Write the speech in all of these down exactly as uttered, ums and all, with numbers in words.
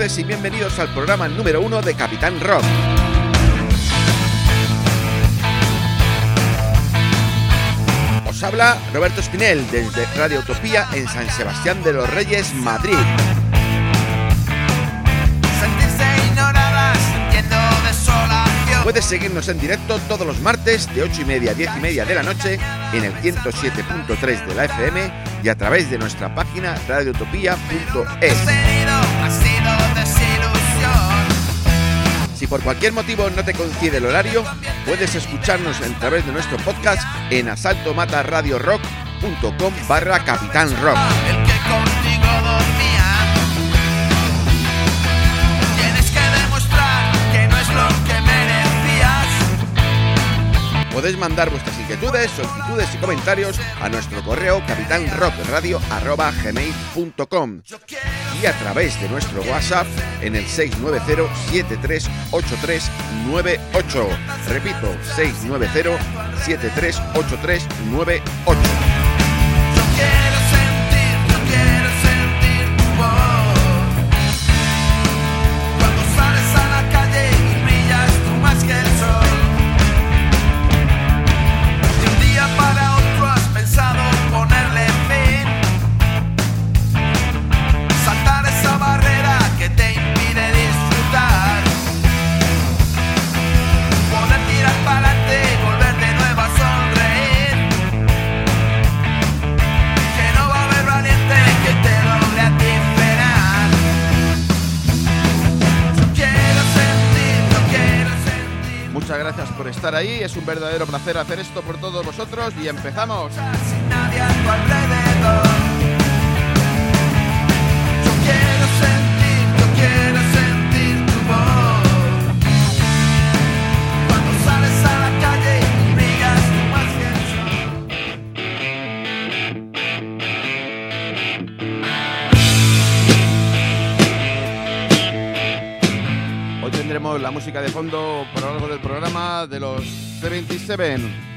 tardes y bienvenidos al programa número uno de Capitán Rock. Os habla Roberto Espinel desde Radio Utopía en San Sebastián de los Reyes, Madrid. Puedes seguirnos en directo todos los martes de ocho y media a diez y media de la noche en el ciento siete punto tres de la F M y a través de nuestra página radio utopía punto es. Si por cualquier motivo no te coincide el horario, puedes escucharnos a través de nuestro podcast en asaltomataradiorock punto com barra Capitán Rock. El que contigo dormía. Tienes que demostrar que no es lo que merecías. Podéis mandar vuestras inquietudes, solicitudes y comentarios a nuestro correo capitanrockradio arroba gmail punto com y a través de nuestro WhatsApp en el seis nueve cero siete tres ocho tres nueve ocho. Repito, seis nueve cero siete tres ocho tres nueve ocho. Yo quiero sentir, yo quiero sentir tu voz. Cuando sales a la calle y brillas tú más que el sol. De un día para otro has pensado ponerle fin. Saltar esa barrera que te impide disfrutar. Poder tirar para adelante y volver de nuevo a sonreír. Que no va a haber valiente que te logre a ti frenar. Yo quiero sentir, yo quiero sentir. Muchas gracias por estar ahí, es un verdadero placer hacer esto por todos vosotros y empezamos. Sin nadie a tu alrededor. Yo quiero sentir, yo quiero sentir tu voz. Cuando sales a la calle y brillas tú más que el sol. Hoy tendremos la música de fondo por lo largo del programa de los setenta y siete.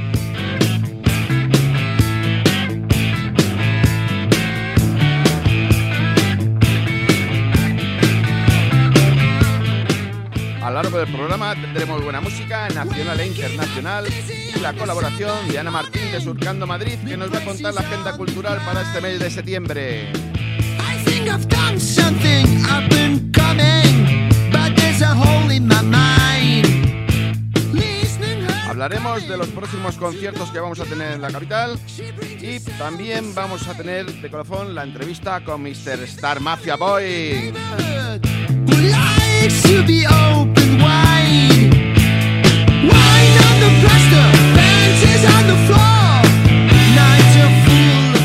A lo largo del programa tendremos buena música nacional e internacional y la colaboración de Ana Martín de Surcando Madrid, que nos va a contar la agenda cultural para este mes de septiembre. I think I've done something, I've been coming, but there's a hole in my mind. Listening her- Hablaremos de los próximos conciertos que vamos a tener en la capital y también vamos a tener de colofón la entrevista con mister Star Mafia Boy. Who likes to be open wide. Wine on the plaster, panties on the floor. Nights are full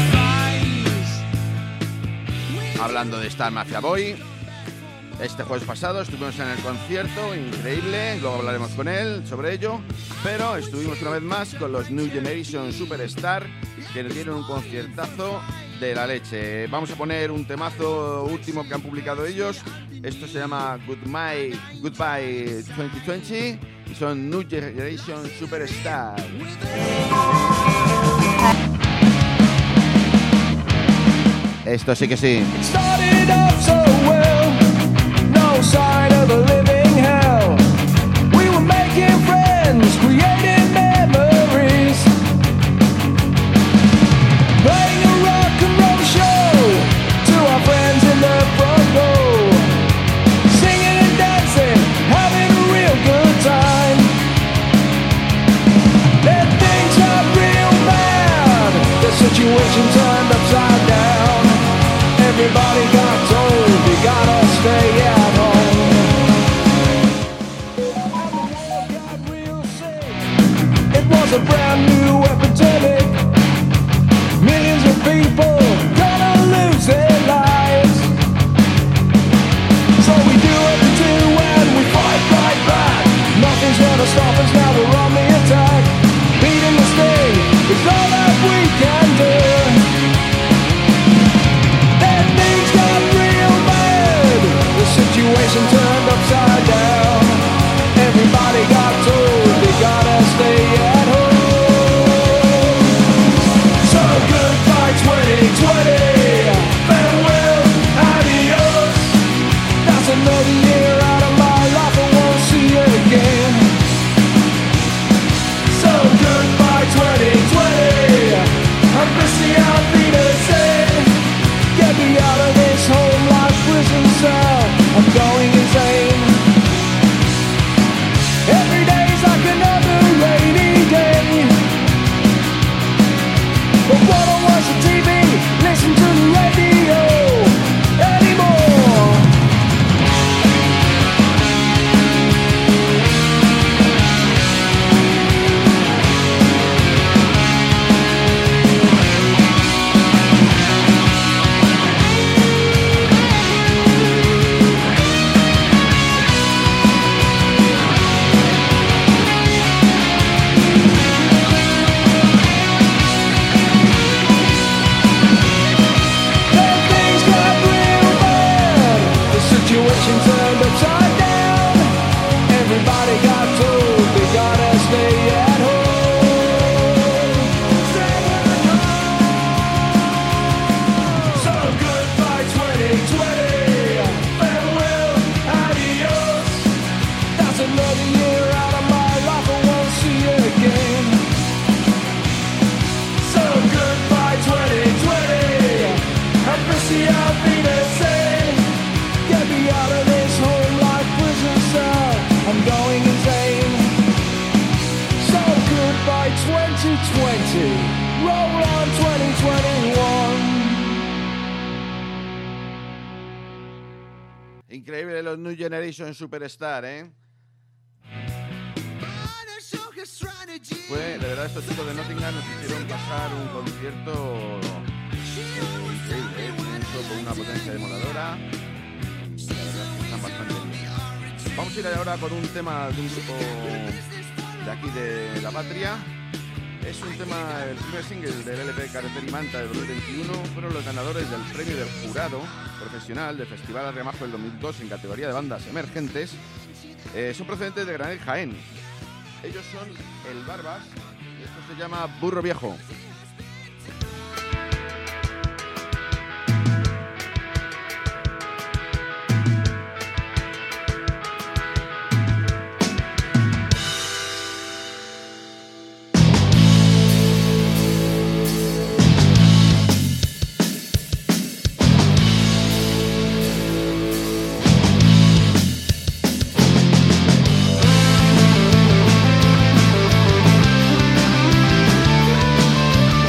of lies. Hablando de Star Mafia Boy, este jueves pasado estuvimos en el concierto, increíble, luego hablaremos con él sobre ello, pero estuvimos una vez más con los New Generation Superstar, que nos dieron un conciertazo de la leche. Vamos a poner un temazo último que han publicado ellos. Esto se llama Goodbye, Goodbye veinte veinte y son New Generation Superstar. Esto sí que sí. Started off so well, no sign of a living hell. We were making friends, creating memories, playing a rock and roll show to our friends in the front row, singing and dancing, having a real good time. Then things got real bad, the situation turned upside down. Everybody got told you gotta stay at home. And the world got real sick. It was a brand new epidemic. Millions of people gonna lose their lives. So we do what we do and we fight right back. Nothing's gonna stop us now, we're on the attack. Beating the sting is all that we can do. Situation turned upside down. Everybody got told they gotta stay at home. So goodbye twenty twenty, farewell, adios. Now Increíble los New Generation Superstar, ¿eh? Fue, de verdad, estos chicos de Nottingham nos hicieron pasar un concierto increíble, ¿eh? Incluso con una potencia demoledora. La verdad es que están bastante bien. Vamos a ir ahora con un tema de un grupo de aquí de La Patria. Es un tema, el primer single del L P Carretera y Manta de dos mil veintiuno. Fueron los ganadores del premio del jurado profesional del Festival Arremajo del dos mil dos en categoría de bandas emergentes. Eh, son procedentes de Granel, Jaén. Ellos son el Barbas y esto se llama Burro Viejo. Burro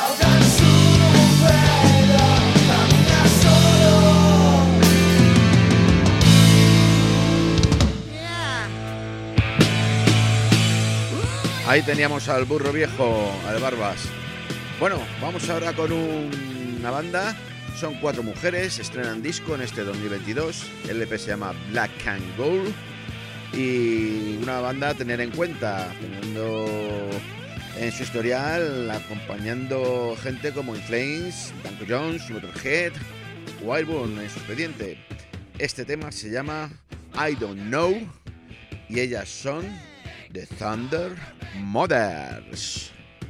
Ahí teníamos al burro viejo, al Barbas. Bueno, vamos ahora con un- una banda. Son cuatro mujeres, estrenan disco en este dos mil veintidós. El E P se llama Black and Gold. Y una banda a tener en cuenta, teniendo en su historial, acompañando gente como In Flames, Danko Jones, Motorhead, Wildborn en su expediente. Este tema se llama I Don't Know y ellas son The Thunder Mothers.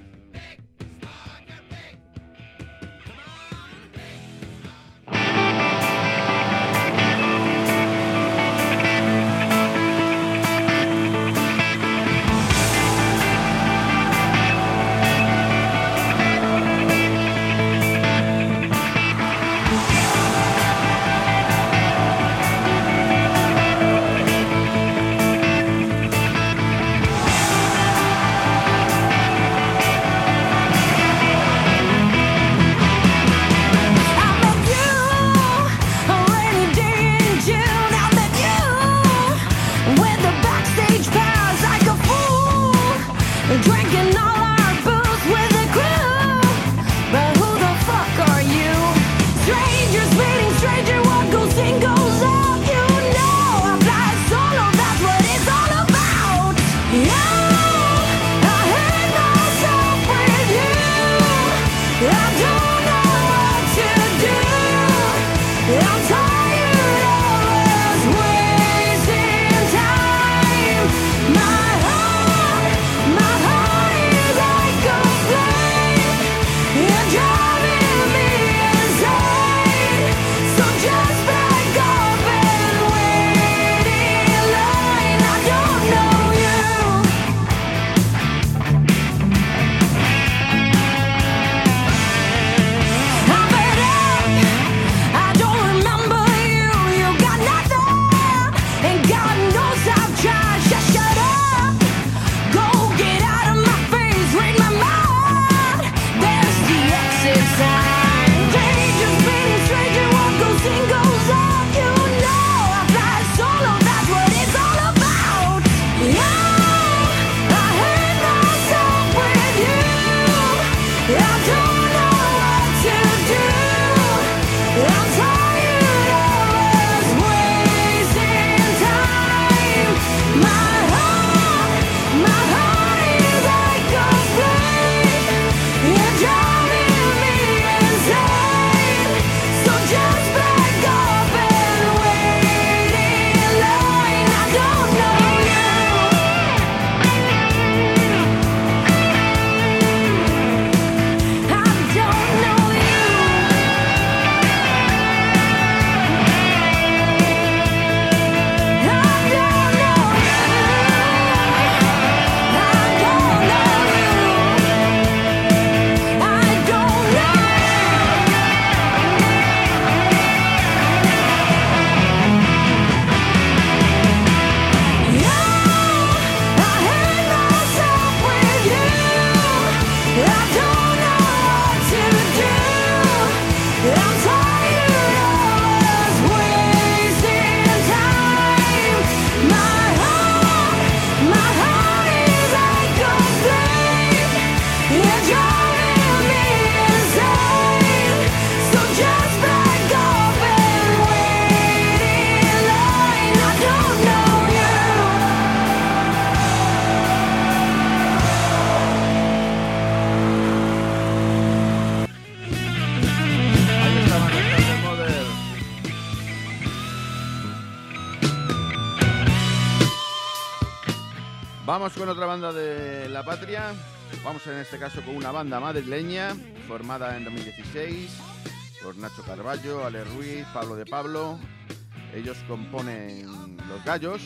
Vamos con otra banda de la patria. Vamos en este caso con una banda madrileña formada en dos mil dieciséis por Nacho Carballo, Ale Ruiz, Pablo de Pablo. Ellos componen Los Gallos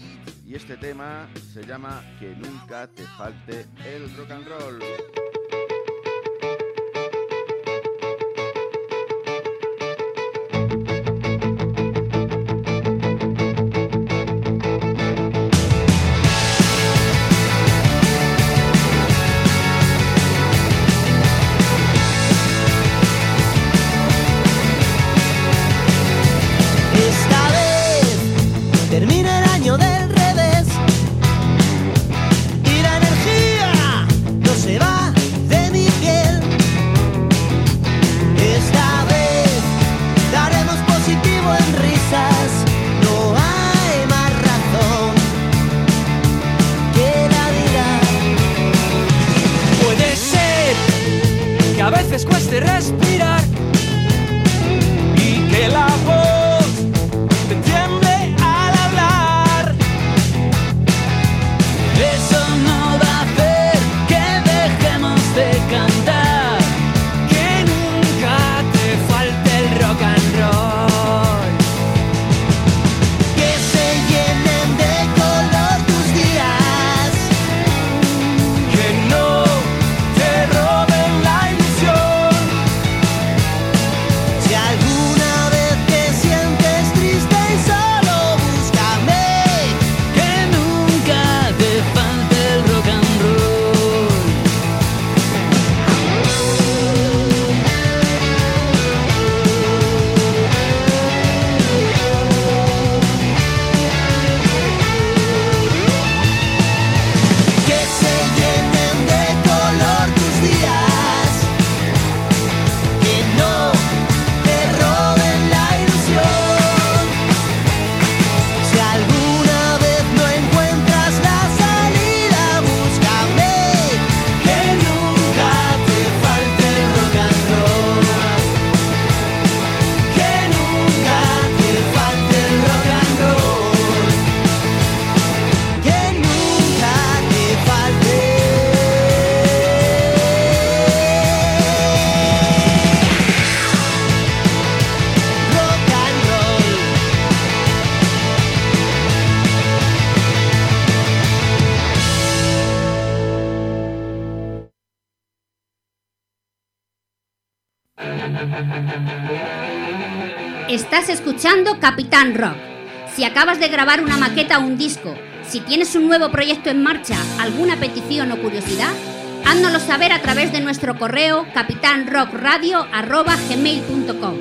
y este tema se llama Que nunca te falte el rock and roll. Thank a veces cueste respirar y que la voz te tiemble al hablar. Eso no va a hacer que dejemos de cantar, que nunca te falte el rock and roll. Que se llenen de color tus días, que no te roben la ilusión. Si alguna vez te sientes triste y solo búscame, que nunca te falte el rock and roll. Que se llenen de color tus días, que no te roben la ilusión. Si alguna vez no encuentras la salida, búscame, que nunca te falte el rock and roll. Que nunca te falte el rock and roll. Que nunca te falte rock and roll. Estás escuchando Capitán Rock. Si acabas de grabar una maqueta o un disco, si tienes un nuevo proyecto en marcha, alguna petición o curiosidad, háznoslo saber a través de nuestro correo capitanrockradio arroba gmail punto com.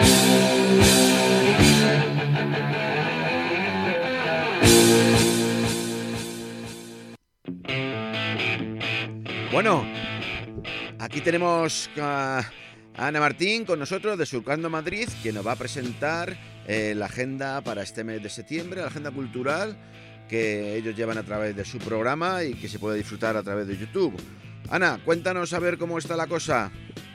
Bueno, aquí tenemos a Ana Martín con nosotros de Surcando Madrid, que nos va a presentar eh, la agenda para este mes de septiembre, la agenda cultural que ellos llevan a través de su programa y que se puede disfrutar a través de YouTube. Ana, cuéntanos a ver cómo está la cosa.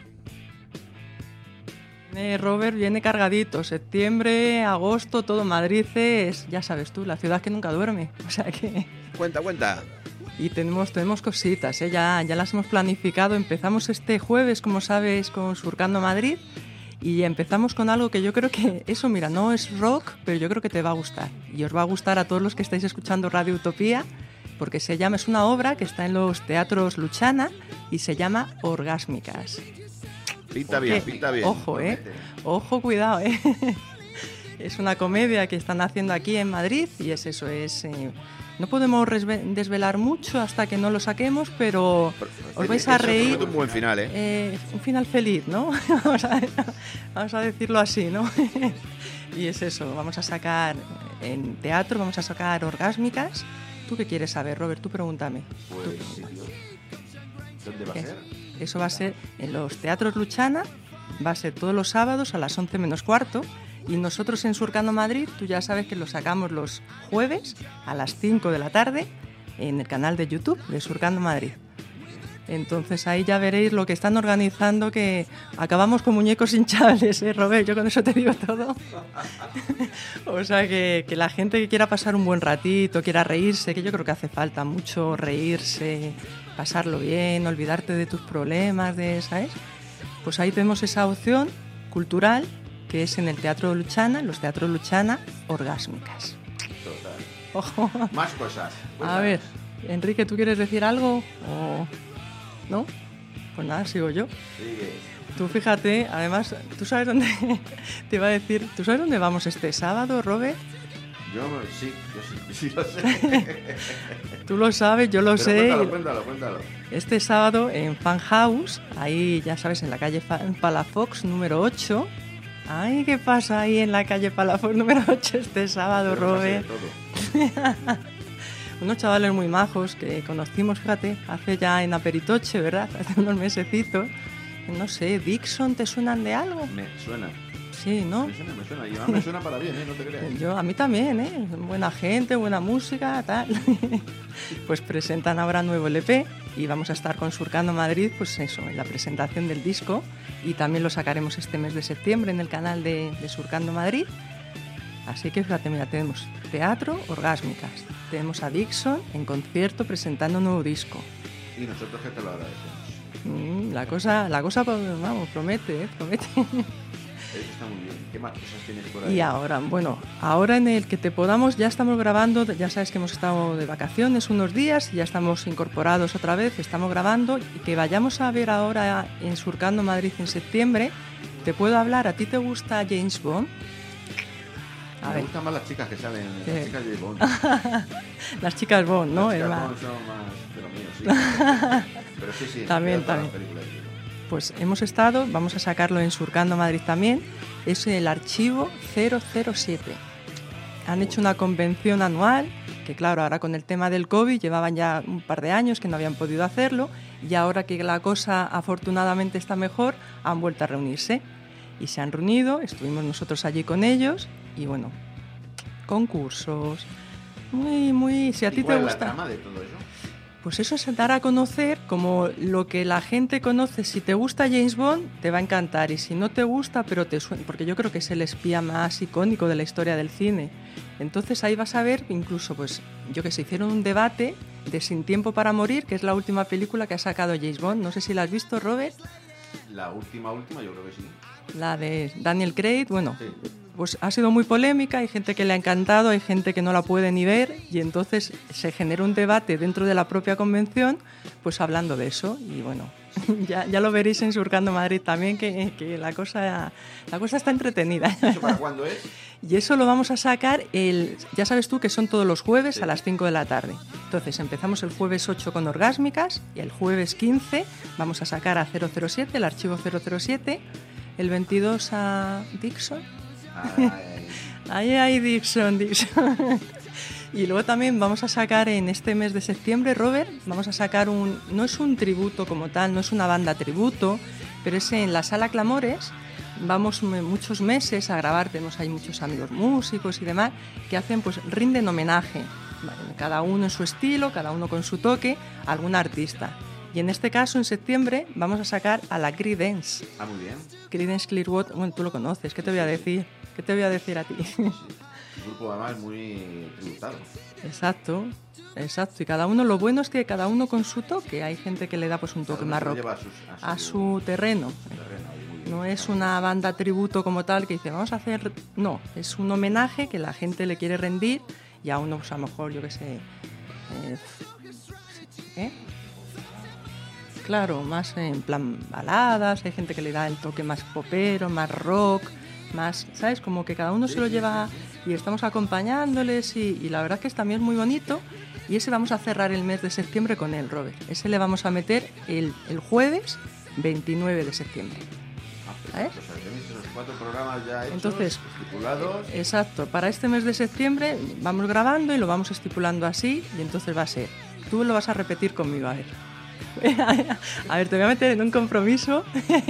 Eh, Robert, viene cargadito. Septiembre, agosto, todo Madrid es, ya sabes tú, la ciudad que nunca duerme. O sea que... Cuenta, cuenta. Y tenemos, tenemos cositas, ¿eh? ya, ya las hemos planificado. Empezamos este jueves, como sabes, con Surcando Madrid. Y empezamos con algo que yo creo que, eso mira, no es rock, pero yo creo que te va a gustar. Y os va a gustar a todos los que estáis escuchando Radio Utopía, porque se llama, es una obra que está en los teatros Luchana y se llama Orgásmicas. Pinta bien, pinta bien. Ojo, eh. Ojo, cuidado, eh. Es una comedia que están haciendo aquí en Madrid y es eso, es... Eh, no podemos resve- desvelar mucho hasta que no lo saquemos, pero os vais a Eso reír. promete un buen final, ¿eh? Eh, un final feliz, ¿no? vamos, a, vamos a decirlo así, ¿no? Y es eso, vamos a sacar en teatro, vamos a sacar Orgásmicas. ¿Tú qué quieres saber, Robert? Tú pregúntame. Pues, Tú sí, pregúntame. ¿Dónde va a ¿Qué? ser? Eso va a ser en los teatros Luchana, va a ser todos los sábados a las once menos cuarto. Y nosotros en Surcando Madrid, tú ya sabes que lo sacamos los jueves a las cinco de la tarde en el canal de YouTube de Surcando Madrid. Entonces ahí ya veréis lo que están organizando, que acabamos con muñecos hinchables, ¿eh, Robert? Yo con eso te digo todo. O sea, que, que la gente que quiera pasar un buen ratito, quiera reírse, que yo creo que hace falta mucho reírse, pasarlo bien, olvidarte de tus problemas, de, ¿sabes? Pues ahí tenemos esa opción cultural, que es en el Teatro Luchana, los Teatros Luchana, Orgásmicas. Total. Ojo. Más cosas. A ver, Enrique, ¿tú quieres decir algo? ¿O no? Pues nada, sigo yo. Sigue. Tú fíjate, además, ¿tú sabes dónde te iba a decir? ¿Tú sabes dónde vamos este sábado, Robert? Yo sí, yo sí, sí lo sé. Tú lo sabes, yo lo Pero sé. cuéntalo, cuéntalo, cuéntalo. Este sábado en Fan House, ahí ya sabes, en la calle Fa- en Palafox número ocho. Ay, ¿qué pasa ahí en la calle Palafox número ocho este sábado, Pero pasa de Robert? todo. Unos chavales muy majos que conocimos, fíjate, hace ya en Aperitoche, ¿verdad? Hace unos mesecitos. No sé, ¿Dixon te suenan de algo? Me suena, Sí, ¿no? me suena, me suena. Y además me suena para bien, ¿eh? No te creas. Yo, a mí también, ¿eh? Buena gente, buena música, tal. Pues presentan ahora nuevo L P y vamos a estar con Surcando Madrid, pues eso, en la presentación del disco, y también lo sacaremos este mes de septiembre en el canal de, de Surcando Madrid. Así que fíjate, mira, tenemos teatro, Orgásmicas, tenemos a Dixon en concierto presentando un nuevo disco. Y nosotros que te lo agradecemos. Mm, la cosa, la cosa, vamos, promete, ¿eh? Promete. Eso está muy bien. ¿Qué más cosas tienes por ahí? Y ahora, bueno, ahora en el que te podamos, ya estamos grabando, ya sabes que hemos estado de vacaciones unos días y ya estamos incorporados otra vez, estamos grabando, y que vayamos a ver ahora en Surcando Madrid en septiembre, te puedo hablar, ¿a ti te gusta James Bond? A Me ver. gustan más las chicas que salen, Sí. las chicas de Bond. Las chicas Bond, ¿no? Las chicas Hermano? Bond son más de lo mío, sí. Pero sí, sí. También, veo todas también. las películas de Bond. Pues hemos estado, vamos a sacarlo en Surcando Madrid también, es el archivo cero cero siete. Han hecho una convención anual, que claro, ahora con el tema del COVID llevaban ya un par de años que no habían podido hacerlo, y ahora que la cosa afortunadamente está mejor, han vuelto a reunirse. Y se han reunido, estuvimos nosotros allí con ellos, y bueno, concursos, muy, muy, si a ¿Y ti cuál te es la gusta... trama de todo eso? Pues eso es dar a conocer como lo que la gente conoce. Si te gusta James Bond, te va a encantar. Y si no te gusta, pero te suena, porque yo creo que es el espía más icónico de la historia del cine. Entonces ahí vas a ver, incluso, pues, yo que sé, hicieron un debate de Sin Tiempo para Morir, que es la última película que ha sacado James Bond. No sé si la has visto, Robert. La última, última, yo creo que sí. La de Daniel Craig, bueno, Sí. pues ha sido muy polémica, hay gente que le ha encantado, hay gente que no la puede ni ver, y entonces se genera un debate dentro de la propia convención, pues hablando de eso, y bueno, ya, ya lo veréis en Surcando Madrid también, que, que la, cosa, la cosa está entretenida. ¿Eso para cuándo es? Y eso lo vamos a sacar, el, ya sabes tú que son todos los jueves a las cinco de la tarde. Entonces empezamos el jueves ocho con Orgásmicas, y el jueves quince vamos a sacar a cero cero siete, el archivo cero cero siete, el veintidós a Dixon. Ay, Ahí hay Dixon, Dixon. Y luego también vamos a sacar en este mes de septiembre, Robert, vamos a sacar un... No es un tributo como tal, no es una banda tributo, pero es en la Sala Clamores. Vamos muchos meses a grabar, tenemos ahí muchos amigos músicos y demás, que hacen, pues rinden homenaje, cada uno en su estilo, cada uno con su toque, a algún artista. Y en este caso, en septiembre, vamos a sacar a la Creedence. ah, muy bien. Creedence Clearwater, bueno, tú lo conoces, ¿qué te voy a decir? ¿Qué te voy a decir a ti? Un grupo además muy tributado. Exacto, exacto. Y cada uno, lo bueno es que cada uno con su toque. Hay gente que le da pues un toque Cada más uno se rock lo lleva a sus- a su terreno. terreno, ahí, muy bien. No es una banda tributo como tal que dice, vamos a hacer... No, es un homenaje que la gente le quiere rendir y a uno, pues a lo mejor, yo qué sé... eh, ¿eh? Claro, más en plan baladas, hay gente que le da el toque más popero, más rock, más, ¿sabes? Como que cada uno se lo lleva y estamos acompañándoles y, y la verdad que es también muy bonito. Y ese vamos a cerrar el mes de septiembre con él, Robert. Ese le vamos a meter el, el jueves veintinueve de septiembre. ¿Sabes? O sea, tenéis esos cuatro programas ya hechos, Entonces, estipulados. Exacto, para este mes de septiembre vamos grabando y lo vamos estipulando así y entonces va a ser, tú lo vas a repetir conmigo, a ver. A ver, te voy a meter en un compromiso.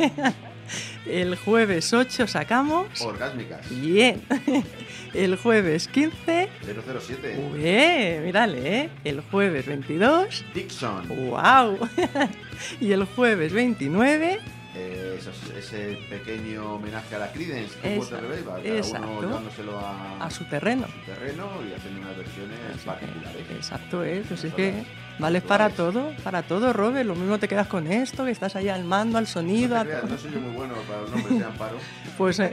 El jueves ocho sacamos. Orgásmicas. Bien. El jueves quince. cero cero siete. Bien, mírale, ¿eh? El jueves veintidós. Dixon. ¡Wow! Y el jueves veintinueve. Eh, esos- ese pequeño homenaje a la Creedence, Esa- Clearwater Revival, cada exacto. uno llevándoselo a, A su terreno. su terreno y haciendo unas versiones particulares. Exacto, ¿eh? Pues es que vale para todo, para todo, Robert. Lo mismo te quedas con esto, que estás ahí al mando, al sonido. No a te creas, todo. no soy yo muy bueno para los nombres de Amparo. Pues. eh,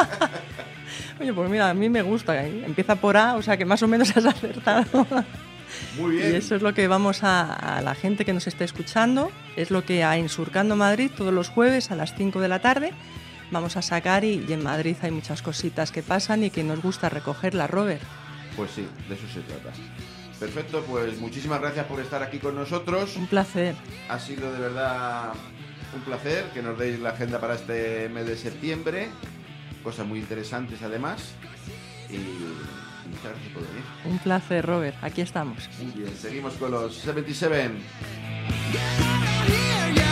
Oye, pues mira, a mí me gusta. ¿eh? Empieza por A, o sea que más o menos has acertado. Muy bien. Y eso es lo que vamos a, a la gente que nos esté escuchando. Es lo que hay en Surcando Madrid todos los jueves a las cinco de la tarde. Vamos a sacar y, y en Madrid hay muchas cositas que pasan y que nos gusta recogerlas, Robert. Pues sí, de eso se trata. Perfecto, pues muchísimas gracias por estar aquí con nosotros. Un placer. Ha sido de verdad un placer que nos deis la agenda para este mes de septiembre. Cosas muy interesantes además. Y muchas gracias por venir. Un placer, Robert. Aquí estamos. Muy bien, seguimos con los setenta y siete. Here you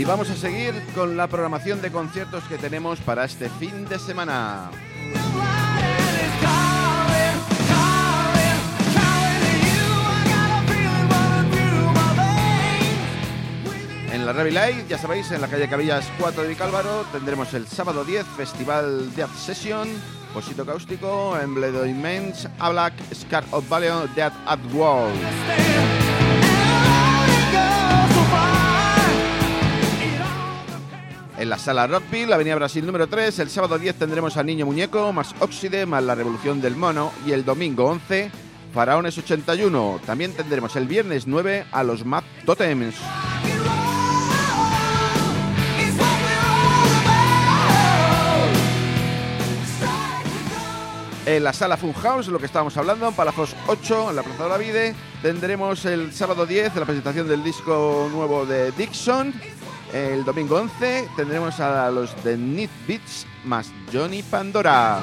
Y vamos a seguir con la programación de conciertos que tenemos para este fin de semana. En la Revy Live, ya sabéis, en la calle Cabillas cuatro de Vicálvaro, tendremos el sábado diez Festival Death Session, Posito Cáustico, Embledo Immense, A Black, Scar of Valiant, Death at Wall. En la sala Rockville, Avenida Brasil número tres, el sábado diez tendremos al Niño Muñeco, más Óxide, más La Revolución del Mono, y el domingo once, Faraones ochenta y uno. También tendremos el viernes nueve a los Mad Totems. En la sala Funhouse, lo que estábamos hablando, en Palafos ocho, en la Plaza de la Vide, tendremos el sábado diez la presentación del disco nuevo de Dixon. El domingo once tendremos a los de Need Beats más Johnny Pandora.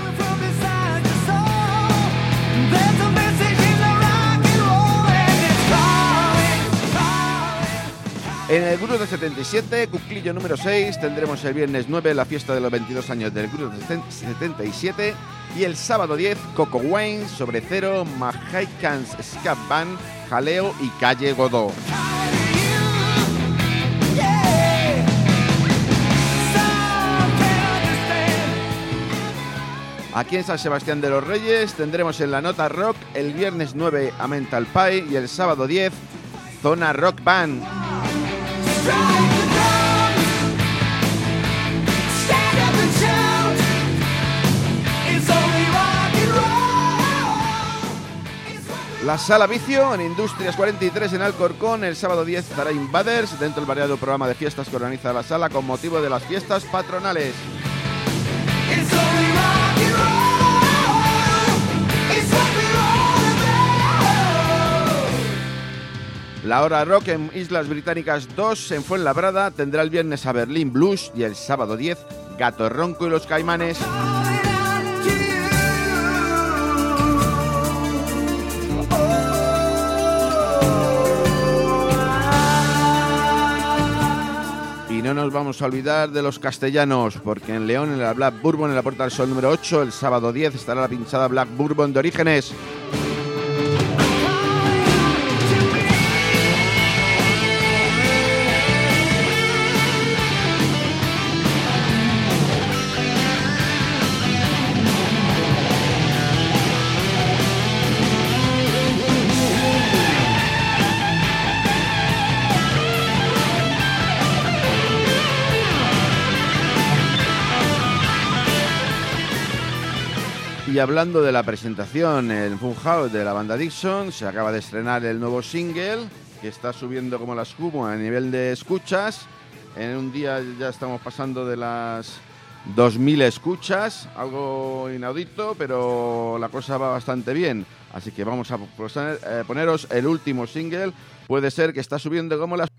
En el Grupo de setenta y siete, Cuclillo número seis, tendremos el viernes nueve la fiesta de los veintidós años del Grupo de setenta y siete y el sábado diez, Coco Wayne, Sobre Cero, Mahaikans Scap Band, Jaleo y Calle Godó. Aquí en San Sebastián de los Reyes tendremos en la Nota Rock el viernes nueve a Mental Pie y el sábado diez, Zona Rock Band. La Sala Vicio en Industrias cuarenta y tres en Alcorcón, el sábado diez estará Invaders dentro del variado programa de fiestas que organiza la sala con motivo de las fiestas patronales. La Hora Rock en Islas Británicas dos en Fuenlabrada tendrá el viernes a Berlín Blues y el sábado diez Gato Ronco y los Caimanes. Y no nos vamos a olvidar de los castellanos, porque en León, en la Black Bourbon, en la Puerta del Sol número ocho, el sábado diez estará la pinchada Black Bourbon de Orígenes. Y hablando de la presentación en Funhouse de la banda Dixon, se acaba de estrenar el nuevo single que está subiendo como la espuma a nivel de escuchas. En un día ya estamos pasando de las dos mil escuchas, algo inaudito, pero la cosa va bastante bien. Así que vamos a poner, eh, poneros el último single, Puede Ser, que está subiendo como la espuma.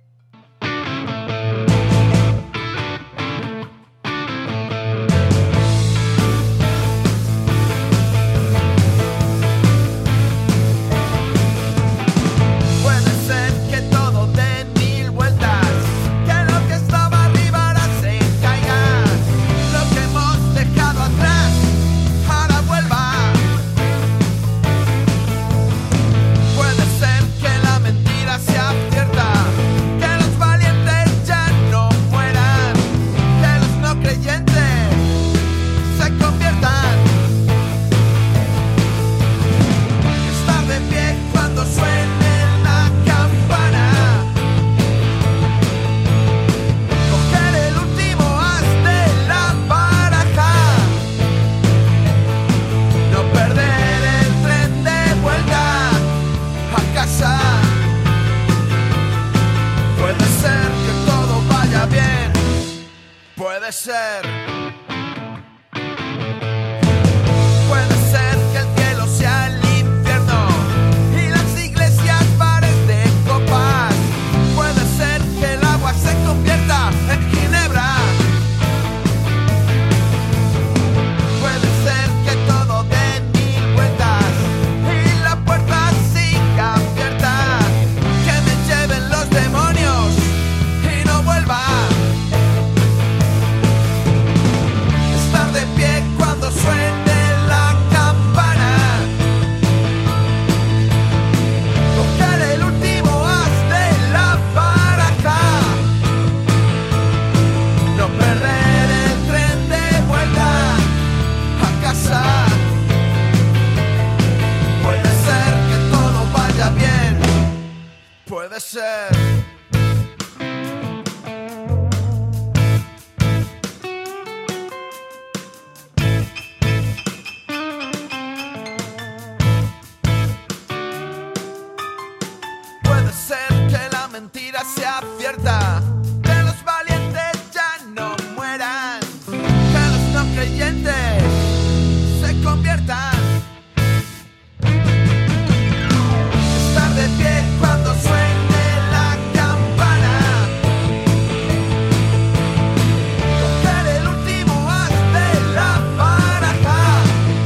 Puede ser, puede ser que el cielo sea el infierno y las iglesias bares de copas. Puede ser que el agua se convierta en ginebra. Puede ser que todo dé mil vueltas y la puerta siga abierta. Que me lleven los demonios y no vuelva. puede ser. Puede ser que la mentira sea cierta, que los valientes ya no mueran, que los no creyentes se conviertan. Estar de pie cuando suene la campana, coger el último as de la baraja,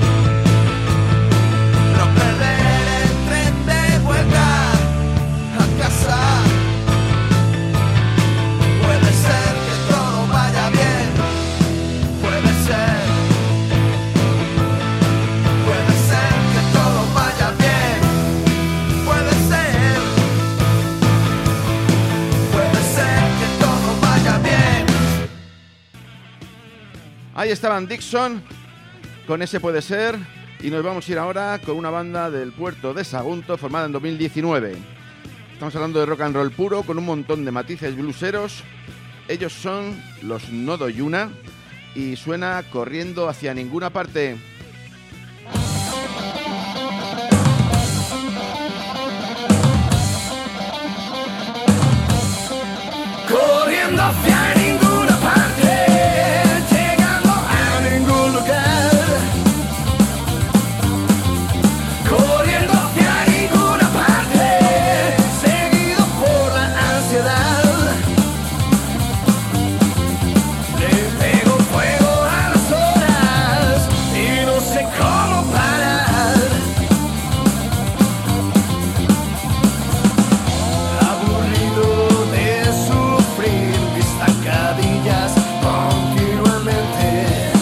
no perder el tren de vuelta a casa. Puede ser que todo vaya bien, puede ser, puede ser que todo vaya bien, puede ser, puede ser que todo vaya bien. Ahí estaban Dixon, con ese puede ser, y nos vamos a ir ahora con una banda del puerto de Sagunto, formada en dos mil diecinueve. Estamos hablando de rock and roll puro, con un montón de matices blueseros. Ellos son los Nodo Yuna, y suena Corriendo hacia ninguna parte. Corriendo hacia ninguna parte, llegando a ningún lugar. Corriendo hacia ninguna parte, seguido por la ansiedad. Le pego fuego a las horas y no sé cómo parar. Aburrido de sufrir mis zancadillas continuamente,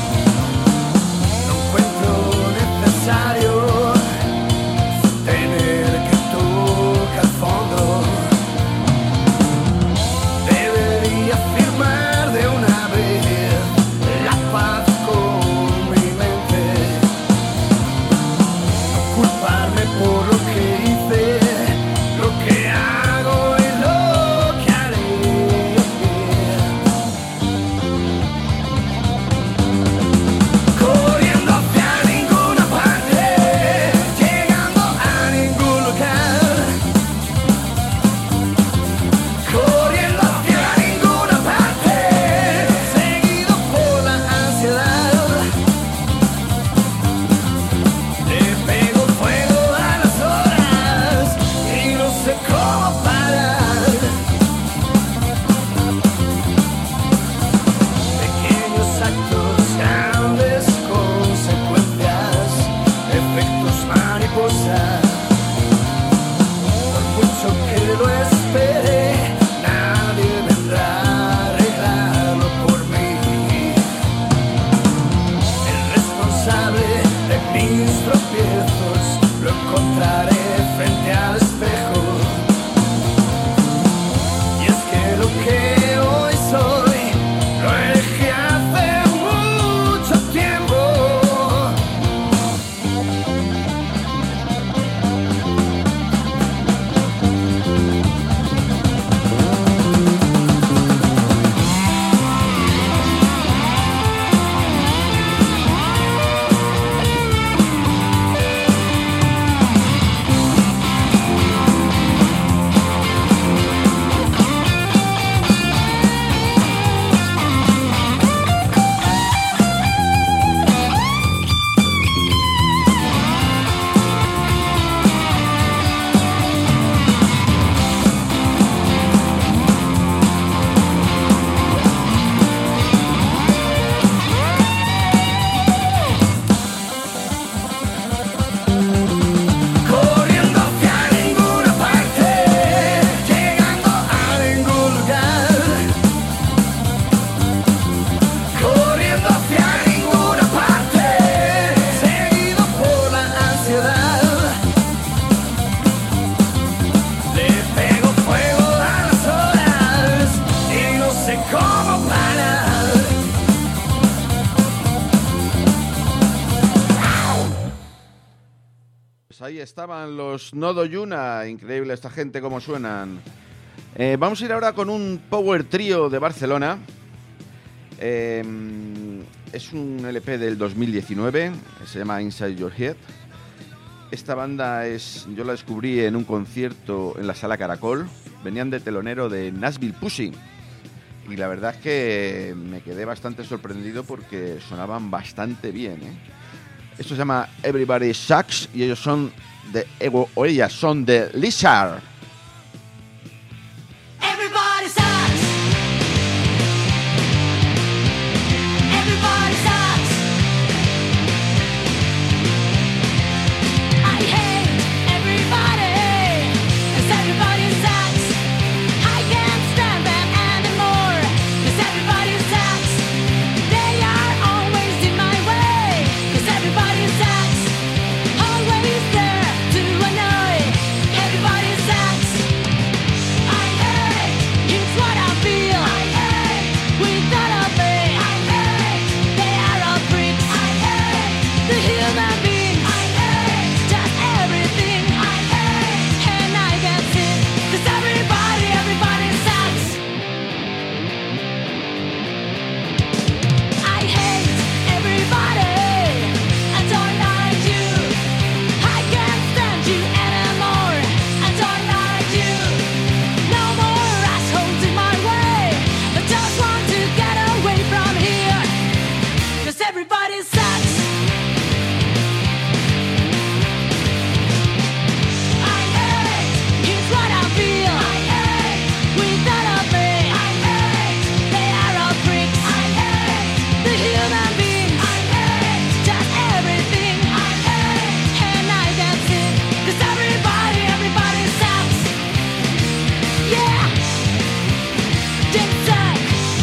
no encuentro necesario tener que tocar fondo. Debería firmar de una vez la paz con mi mente, no culparme por lo que hice, lo que hago y lo que haré. Corriendo hacia ninguna parte, llegando a ningún lugar. Corriendo hacia ninguna parte, seguido por la ansiedad. Le pego fuego a las horas y no sé cómo parar. Pequeños actos, grandes consecuencias, efectos mariposa. Por mucho que lo espere, nadie vendrá a arreglarlo por mí. El responsable de mis tropiezos lo encontraré frente al espejo. Y es que lo que hoy soy lo elegí hace mucho tiempo. ahí estaban los Nodo Yuna, increíble esta gente como suenan. Eh, vamos a ir ahora con un power trio de Barcelona. Eh, es un L P del dos mil diecinueve, se llama Inside Your Head. Esta banda es, yo la descubrí en un concierto en la Sala Caracol. Venían de telonero de Nashville Pussy. Y la verdad es que me quedé bastante sorprendido porque sonaban bastante bien, ¿eh? Esto se llama Everybody Sucks y ellos son de, o ellas son de Lizard. Everybody sucks. Everybody sucks. I hate everybody, 'cause everybody sucks. I can't stand them anymore, 'cause everybody sucks. They are always in my way, 'cause everybody sucks. Always there to annoy. Everybody sucks. I hate, it's what I feel. I hate, without a me. I hate, they are all freaks. I hate, the human beings. I hate, just everything. I hate, and I can't sit, 'cause everybody, everybody sucks. I hate everybody. I don't like you. I can't stand you anymore. I don't like you. No more assholes in my way. I just want to get away from here, 'cause everybody sucks. I hate, it's what I feel. I hate, without a me. I hate, they are all freaks. I hate, the human beings. I hate, just everything. I hate, and I can't sit, 'cause everybody, everybody sucks. Yeah, they suck.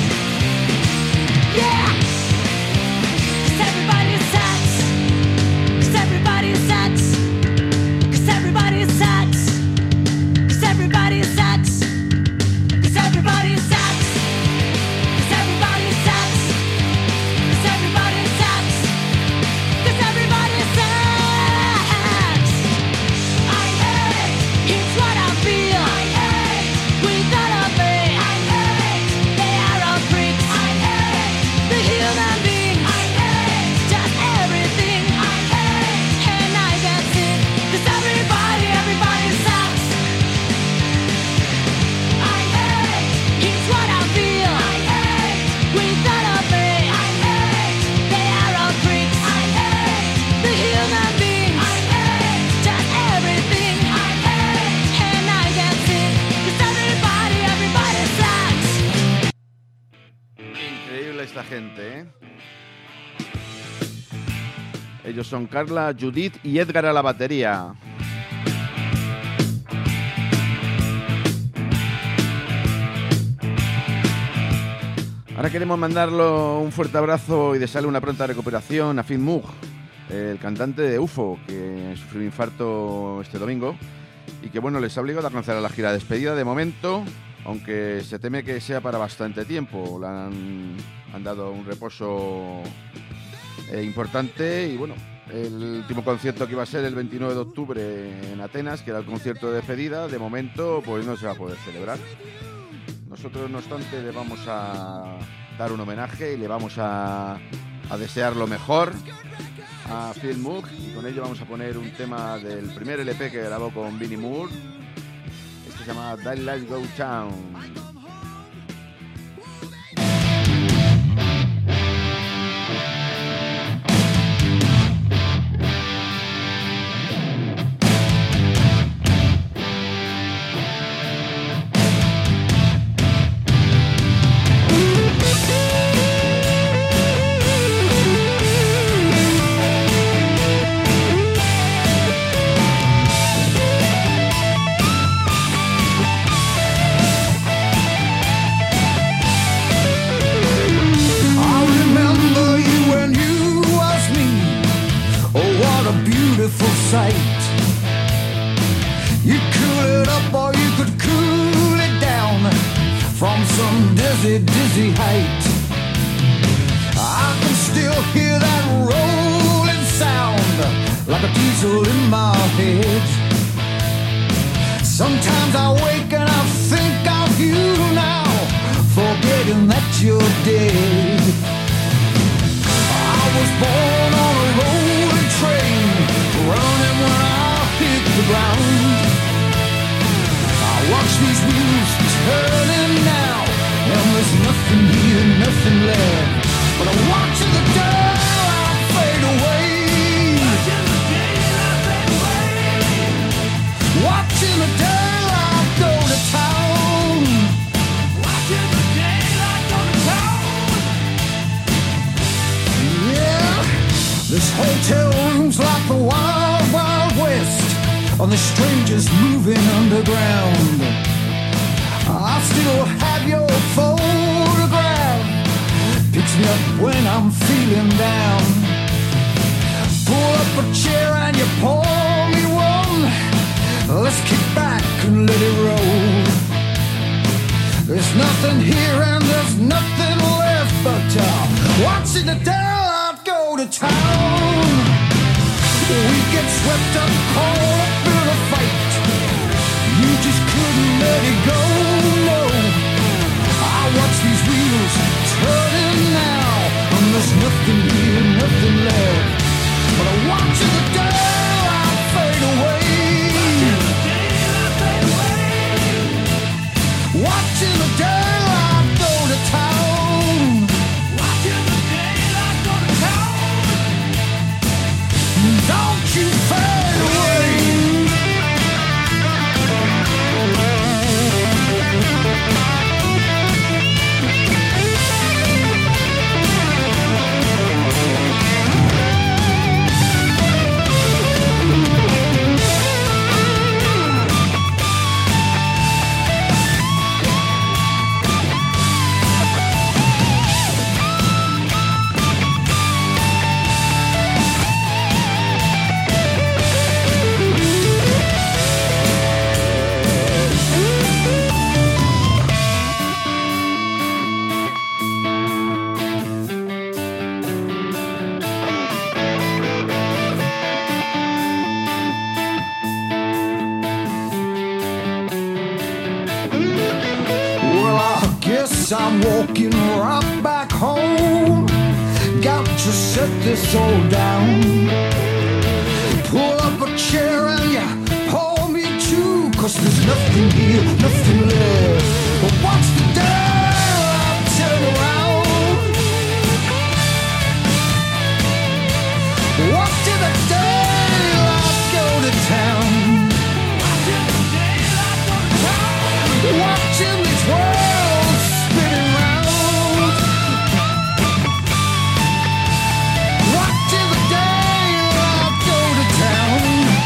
Yeah, 'cause everybody sucks. 'Cause everybody sucks. 'Cause everybody sucks. 'Cause everybody sucks. 'Cause everybody sucks. 'Cause everybody sucks. 'Cause everybody sucks. 'Cause everybody sucks. I hate, it's what I feel. I hate, without a me. I hate, they are all freaks. I hate, the human beings. I hate, just everything. I hate, and I can't sit, 'cause everybody, everybody sucks. I hate, it's what I feel. I hate, without a me. I hate, they are all freaks. I hate, the human beings. I hate, just everything. I hate, and I can't sit, 'cause everybody, everybody sucks. Increíble esta gente, ¿eh? Ellos son Carla, Judith y Edgar a la batería. Ahora queremos mandarlo un fuerte abrazo y desearle una pronta recuperación a Finn Moog, el cantante de U F O, que sufrió un infarto este domingo y que, bueno, les ha obligado a cancelar la gira de despedida de momento, aunque se teme que sea para bastante tiempo. Le han, han dado un reposo eh, importante y, bueno, el último concierto que iba a ser el veintinueve de octubre en Atenas, que era el concierto de despedida, de momento pues no se va a poder celebrar. Nosotros, no obstante, le vamos a dar un homenaje y le vamos a, a desear lo mejor a Phil Moog, y con ello vamos a poner un tema del primer L P que grabó con Vinnie Moore. Este se llama Daylight Go Town. sight. You cool it up or you could cool it down from some dizzy, dizzy height. I can still hear that rolling sound like a piece whistle in my head. Sometimes I wake and I think of you now, forgetting that you're dead. I was born on a rolling train, running when I hit the ground. I watch these wheels turning now, and there's nothing here, nothing left. But I'm watching the daylight fade away. Watching the daylight go to town. Watching the daylight go to town. Yeah, this hotel room's like the wild, wild west, and the strangers moving underground. I still have your photograph, picks me up when I'm feeling down. Pull up a chair and you pour me one. Let's kick back and let it roll. There's nothing here and there's nothing left but uh, watching the daylight go to town. We get swept up, caught up in a fight. You just couldn't let it go, no. I watch these wheels turning now, and there's nothing here, nothing left. But I'm watching the daylight fade away. Watching the daylight go to town. Watching the daylight go to town. Don't you fade away. I'm walking right back home. Got to set this all down. Pull up a chair and you pull me too, 'cause there's nothing here, nothing left. But watch the daylight turn around. Watching the daylight go to town. Watching the daylight go to town. Watching this world spinning round. Watching the daylight go to town.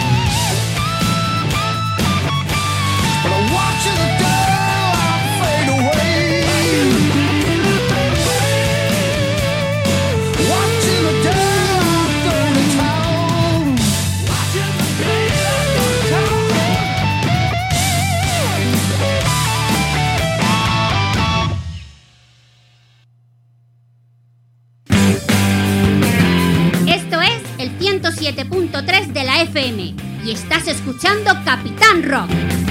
But I'm watching the daylight fade away. Watching the daylight go to town. Watching the daylight go to town. Esto es el ciento siete punto tres de la F M y estás escuchando Capitán Rock.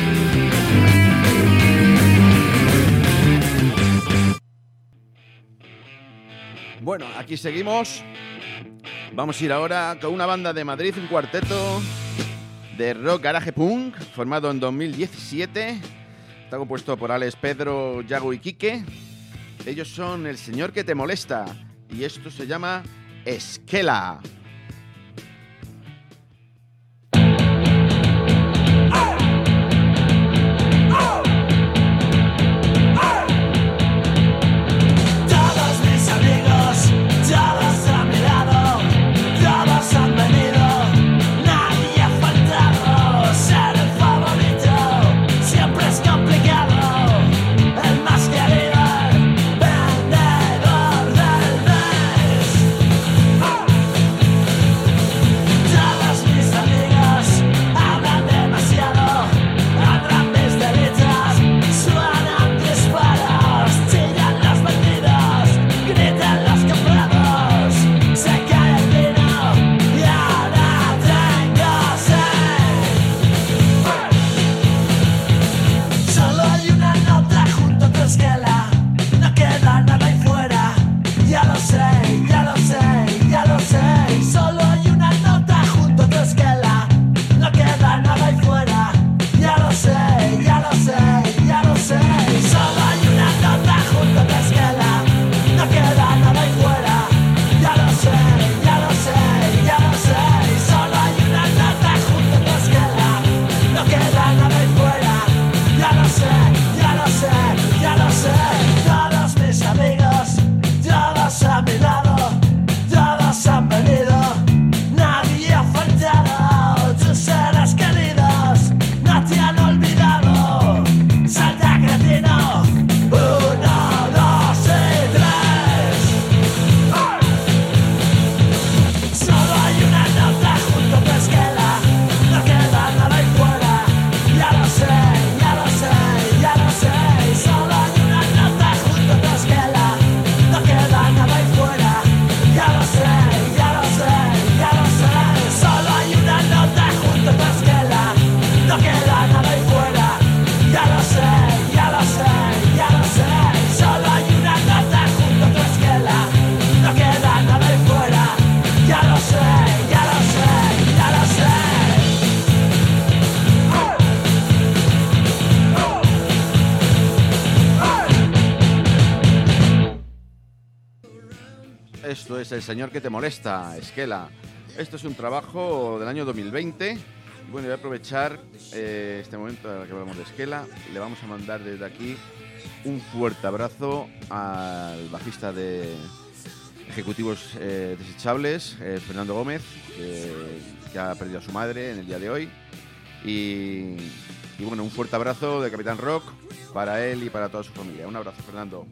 Bueno, aquí seguimos. Vamos a ir ahora con una banda de Madrid, un cuarteto de rock garage punk, formado en dos mil diecisiete. Está compuesto por Alex, Pedro, Yago y Quique. Ellos son El Señor que te molesta y esto se llama Esquela. Todos mis amigos, todos a mi lado, todos han venido, nadie ha faltado. Ser el favorito siempre es complicado. El más querido, el vendedor del mes. Esto es El Señor que te molesta, Esquela. Esto es un trabajo del año dos mil veinte. Bueno, voy a aprovechar eh, este momento en el que hablamos de Esquela. Le vamos a mandar desde aquí un fuerte abrazo al bajista de Ejecutivos eh, Desechables, eh, Fernando Gómez, que, que ha perdido a su madre en el día de hoy. Y, y bueno, un fuerte abrazo de Capitán Rock para él y para toda su familia. Un abrazo, Fernando.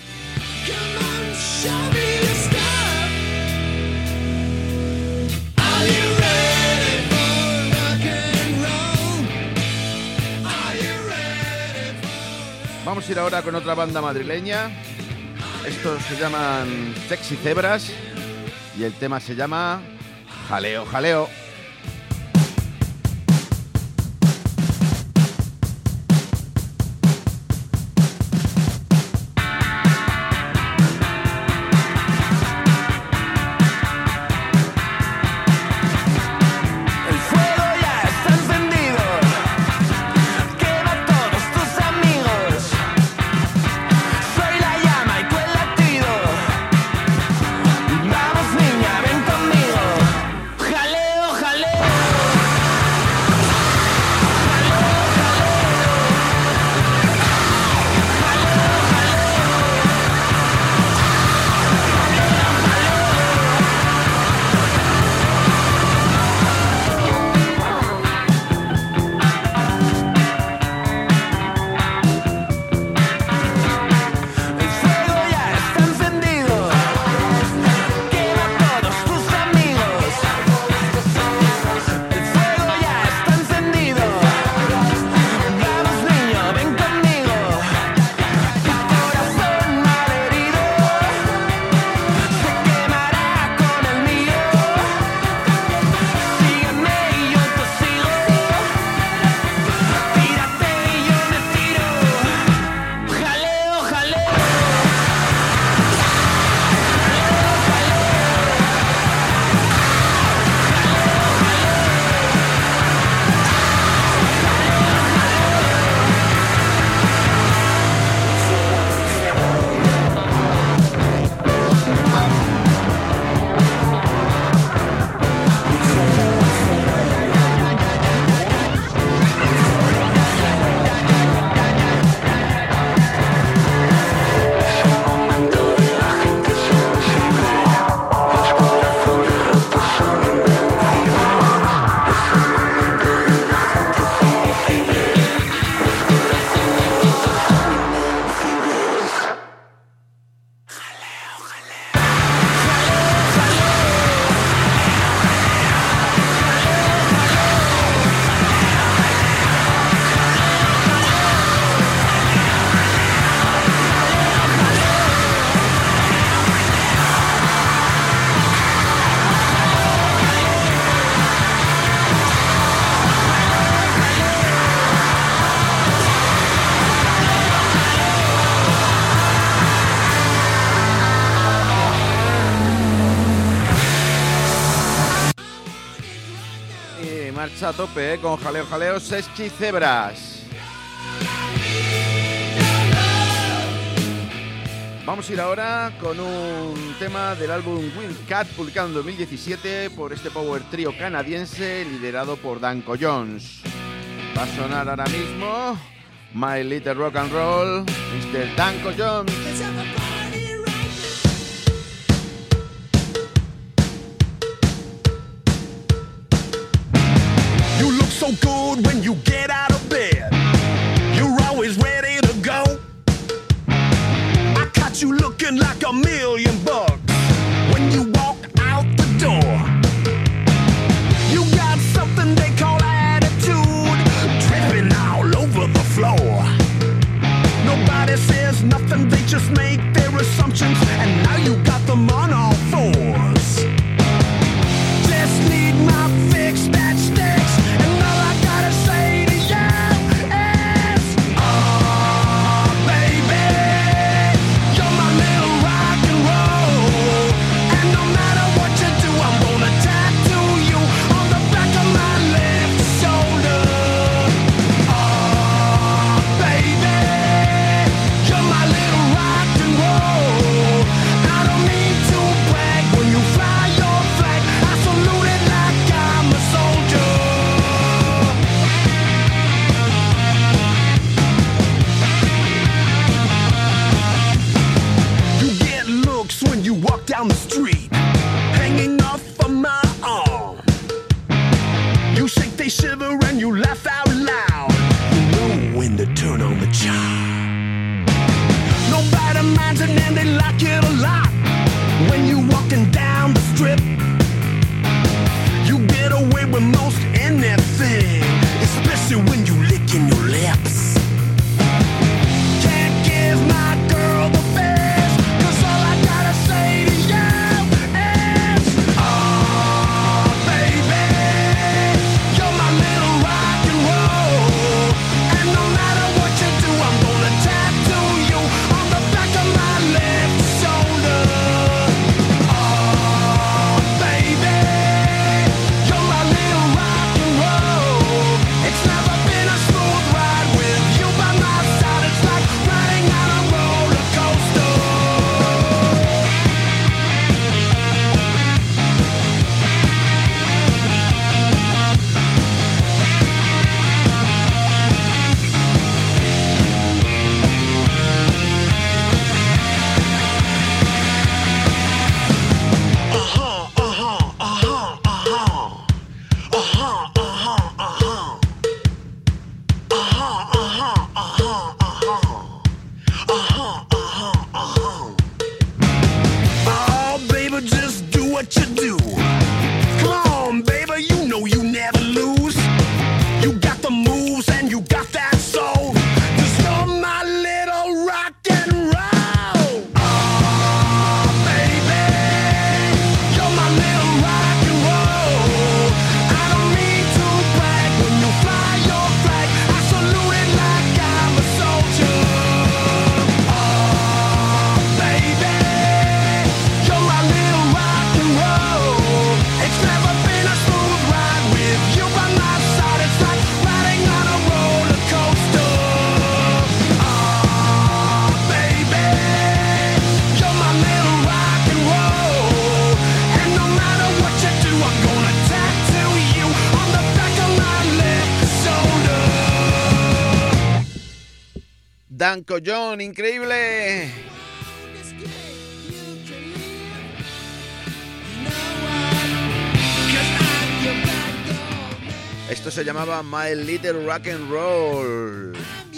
Vamos a ir ahora con otra banda madrileña. Estos se llaman Sexy Zebras y el tema se llama Jaleo, Jaleo. A tope, ¿eh? Con jaleo, jaleo, Sexy Zebras. Vamos a ir ahora con un tema del álbum Wildcat, publicado en dos mil diecisiete por este power trio canadiense liderado por Danko Jones. Va a sonar ahora mismo My Little Rock and Roll, mister Danko Jones. So good when you get out of bed, you're always ready to go. I caught you looking like a million bucks when you walk out the door. You got something they call attitude, tripping all over the floor. Nobody says nothing, they just make their assumptions, and now you got them on all fours. Just need my fix that sticks. You're my little rock and roll. Danko John, increíble. Esto se llamaba My Little Rock and Roll.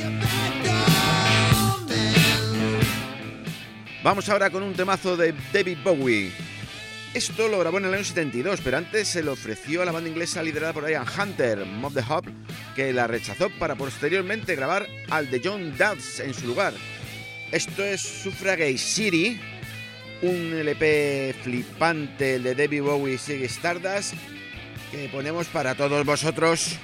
Vamos ahora con un temazo de David Bowie. Esto lo grabó en el año setenta y dos, pero antes se lo ofreció a la banda inglesa liderada por Ian Hunter, Mob the Hop, que la rechazó para posteriormente grabar al de John Dodds en su lugar. Esto es Suffragette City, un L P flipante de David Bowie y Ziggy Stardust que ponemos para todos vosotros.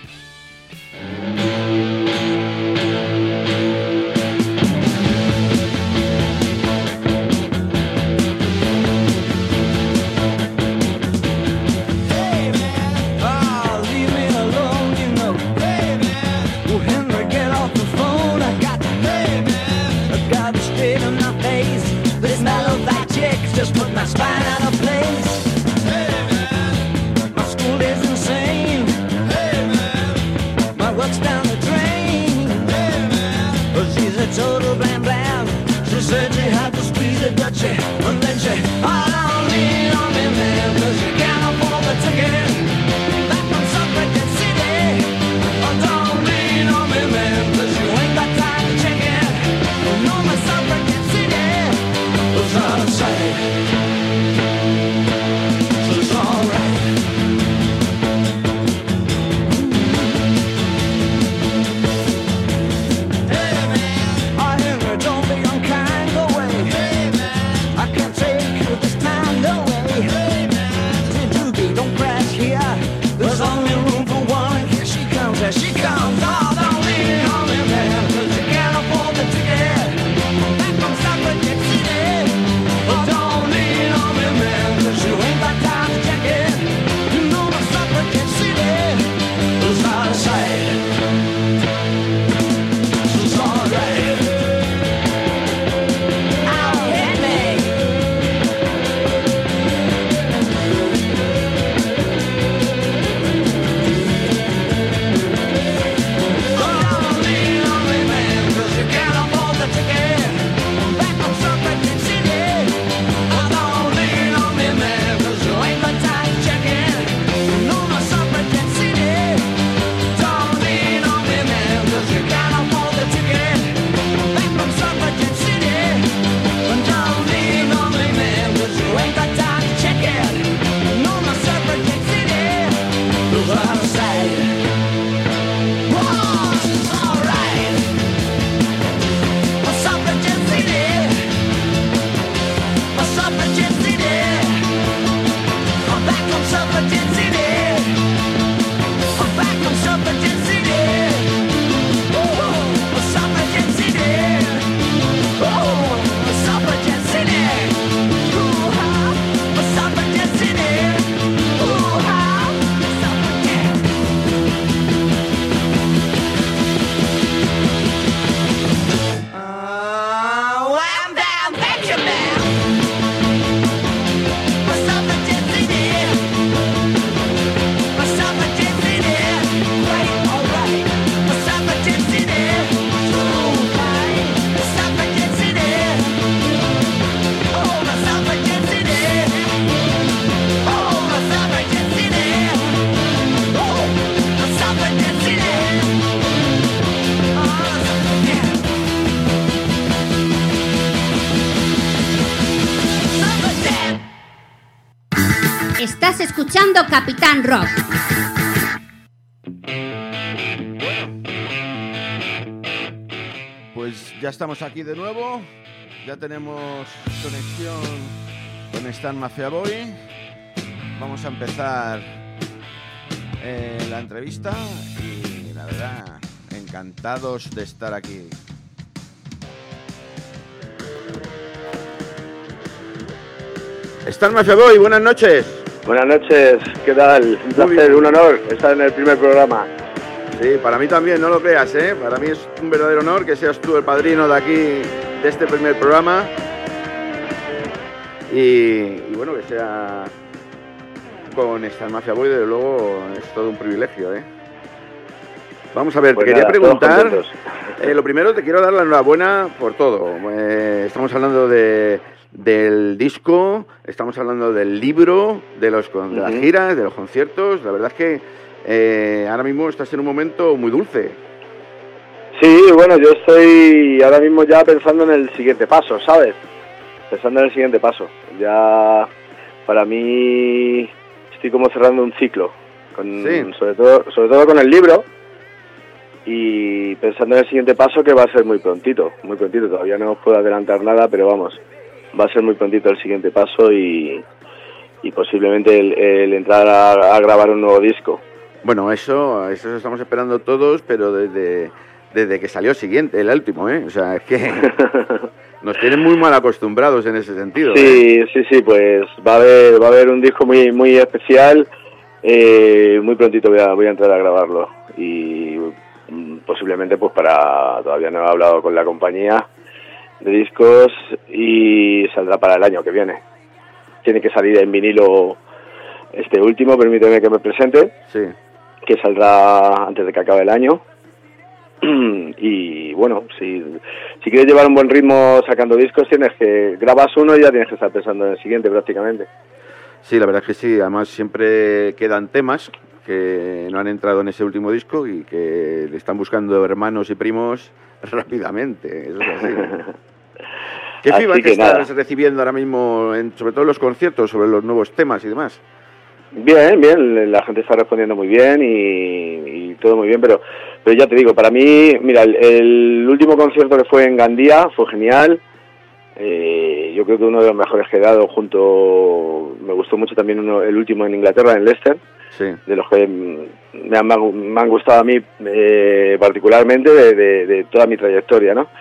Just put my spine out of place. Hey man, my school is insane. Hey man, my work's down the drain. Hey man, but she's a total blam blam. She said she had to squeeze a Dutchie, and then she, oh, don't lean on me, man, 'cause you can't afford the ticket. Back from Suffragette City. Oh, don't lean on me, man, 'cause you ain't got time to check it. No, my Suffragette City was out of sight. She comes, oh, don't lean on me, man, 'cause you can't afford the ticket. Back from Suffragette City. Oh, don't lean on me, man, 'cause you ain't got time to check it. You know the Suffragette City is out of sight. She's alright. Out hit me. Estás escuchando Capitán Rock. Pues ya estamos aquí de nuevo. Ya tenemos conexión con Stan Mafia Boy. Vamos a empezar eh, la entrevista y la verdad, encantados de estar aquí. Stan Mafia Boy, buenas noches. Buenas noches, ¿qué tal? Un placer, un honor estar en el primer programa. Sí, para mí también, no lo creas, ¿eh? Para mí es un verdadero honor que seas tú el padrino de aquí, de este primer programa. Y, y bueno, que sea con Stan Mafia Boy, desde luego, es todo un privilegio, ¿eh? Vamos a ver, Pues te quería nada, todos preguntar, contentos. eh, lo primero te quiero dar la enhorabuena por todo. Eh, estamos hablando de, del disco, estamos hablando del libro, de, los, con- de las Ujú. giras, de los conciertos. La verdad es que eh, ahora mismo estás en un momento muy dulce. Sí, bueno, yo estoy ahora mismo ya pensando en el siguiente paso, ¿sabes? Pensando en el siguiente paso. Ya, para mí, estoy como cerrando un ciclo, con, Sí. sobre todo, sobre todo con el libro, y pensando en el siguiente paso, que va a ser muy prontito, muy prontito. Todavía no os puedo adelantar nada, pero vamos, va a ser muy prontito el siguiente paso y, y posiblemente el, el entrar a, a grabar un nuevo disco. Bueno, eso, eso estamos esperando todos, pero desde, desde que salió el siguiente, el último, ¿eh? O sea, es que nos tienen muy mal acostumbrados en ese sentido. ¿eh? Sí, sí, sí, pues va a haber, va a haber un disco muy, muy especial. Eh, muy prontito voy a, voy a entrar a grabarlo y mm, posiblemente, pues para, todavía no he hablado con la compañía de discos y saldrá para el año que viene. Tiene que salir en vinilo este último, permíteme que me presente, Sí. que saldrá antes de que acabe el año. Y bueno, si, si quieres llevar un buen ritmo sacando discos, tienes que grabas uno y ya tienes que estar pensando en el siguiente prácticamente. Sí, la verdad es que sí. Además, siempre quedan temas que no han entrado en ese último disco y que le están buscando hermanos y primos rápidamente. Eso es así. ¿Qué Así feedback que estás nada. recibiendo ahora mismo, en, sobre todo en los conciertos, sobre los nuevos temas y demás? Bien, bien, la gente está respondiendo muy bien y, y todo muy bien, pero pero ya te digo, para mí, mira, el, el último concierto que fue en Gandía fue genial. Eh, yo creo que uno de los mejores que he dado, junto, me gustó mucho también uno, el último en Inglaterra, en Leicester, Sí. de los que mm, me han, me han gustado a mí eh, particularmente de, de, de toda mi trayectoria, ¿no?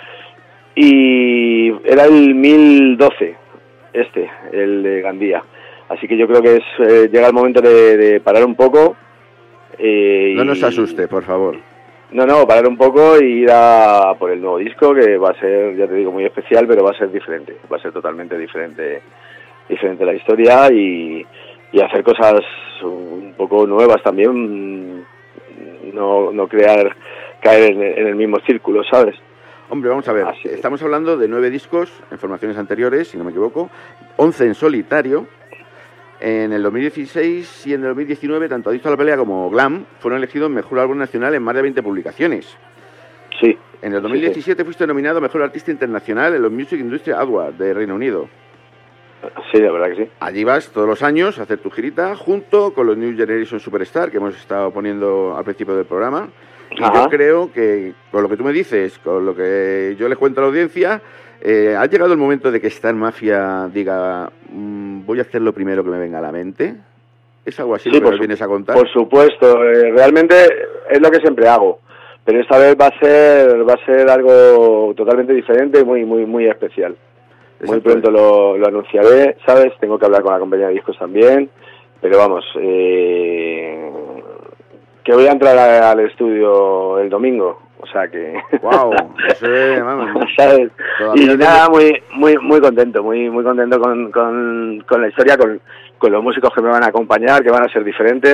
Y era el mil doce, este, el de Gandía. Así que yo creo que es eh, llega el momento de, de parar un poco. Eh, No nos y- asuste, por favor. No, no, parar un poco y ir a por el nuevo disco, que va a ser, ya te digo, muy especial, pero va a ser diferente. Va a ser totalmente diferente, diferente la historia y, y hacer cosas un poco nuevas también. No, no crear, caer en, en el mismo círculo, ¿sabes? Hombre, vamos a ver. Así es. Estamos hablando de nueve discos en formaciones anteriores, si no me equivoco, once en solitario. En el dos mil dieciséis y en el dos mil diecinueve, tanto Adicto a la Pelea como Glam fueron elegidos Mejor Álbum Nacional en más de veinte publicaciones. Sí. En el dos mil diecisiete fuiste nominado Mejor Artista Internacional en los Music Industry Awards de Reino Unido. Sí, la verdad que sí. Allí vas todos los años a hacer tu girita junto con los New Generation Superstar que hemos estado poniendo al principio del programa. Y Ajá. yo creo que con lo que tú me dices, con lo que yo les cuento a la audiencia, eh, ha llegado el momento de que Star Mafia diga, mm, voy a hacer lo primero que me venga a la mente. ¿Es algo así Sí, lo que por nos su- vienes a contar? Por supuesto, eh, realmente es lo que siempre hago, pero esta vez va a ser va a ser algo totalmente diferente y muy muy muy especial. Muy Exacto. pronto lo, lo anunciaré, ¿sabes? Tengo que hablar con la compañía de discos también, pero vamos, eh, que voy a entrar a- al estudio el domingo, o sea que... ¡Wow! Eso es, vamos, ¿sabes? Todavía Y no- nada, muy muy muy contento, muy muy contento con, con, con la historia, con, con los músicos que me van a acompañar, que van a ser diferentes,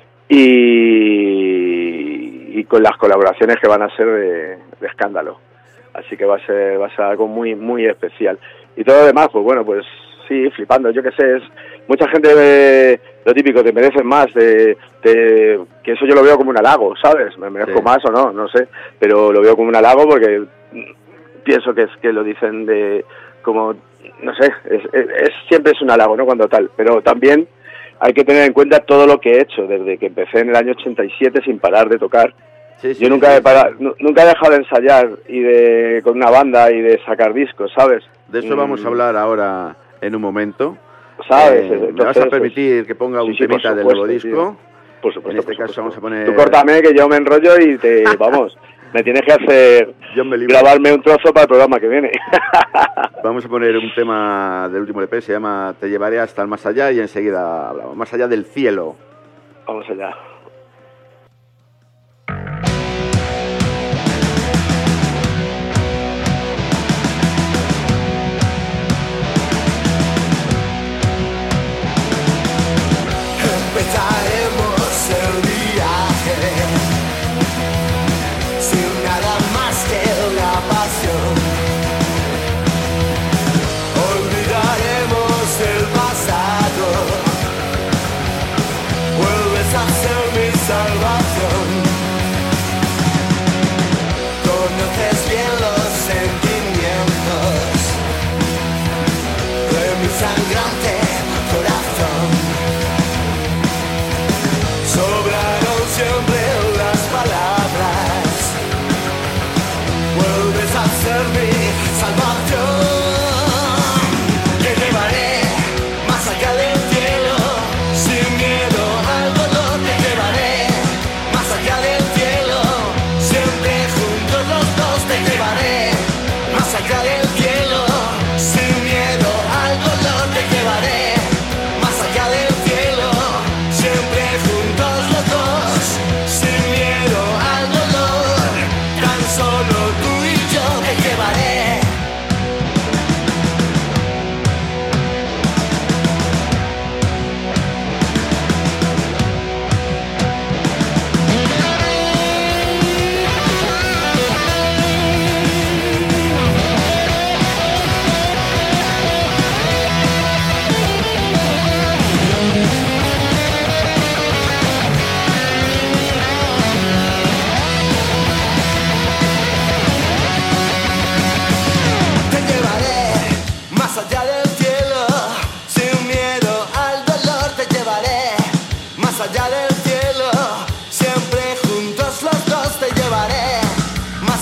y, y con las colaboraciones que van a ser de, de escándalo. Así que va a ser va a ser algo muy muy especial. Y todo lo demás, pues bueno, pues sí, flipando, yo qué sé, es mucha gente ve lo típico, te mereces más, de, de- que eso yo lo veo como un halago, ¿sabes? Me merezco Sí. más o no, no sé, pero lo veo como un halago porque pienso que es que lo dicen de como, no sé, es, es, es- siempre es un halago, ¿no? Cuando tal, pero también hay que tener en cuenta todo lo que he hecho desde que empecé en el año ochenta y siete sin parar de tocar. Sí, sí, Yo nunca sí. he parado, nu- nunca he dejado de ensayar y de con una banda y de sacar discos, ¿sabes? De eso Mm, vamos a hablar ahora en un momento. ¿Sabes? Eh, ¿Me vas Entonces, a permitir que ponga sí, un sí, por temita del supuesto, nuevo disco? tío. Por supuesto. En este por caso supuesto. vamos a poner... Tú córtame que yo me enrollo y te, vamos, me tienes que hacer John Believer. grabarme un trozo para el programa que viene. Vamos a poner un tema del último E P, se llama Te llevaré hasta el más allá y enseguida hablamos. Más allá del cielo. Vamos allá. Empezaremos el viaje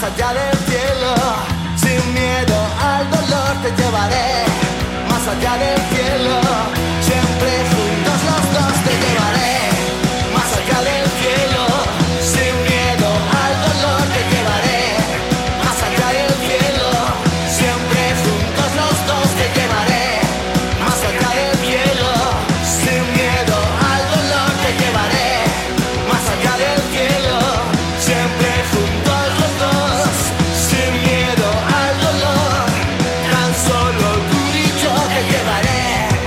allá del cielo, sin miedo al dolor te llevaré, más allá del cielo, siempre juntos los dos te llevaré, más allá del cielo, sin miedo al dolor te llevaré, más allá del cielo, siempre juntos los dos te llevaré, más allá del cielo, sin miedo al dolor te llevaré, más allá del cielo, siempre juntos los dos, sin miedo al dolor, tan solo tú y yo te llevaré.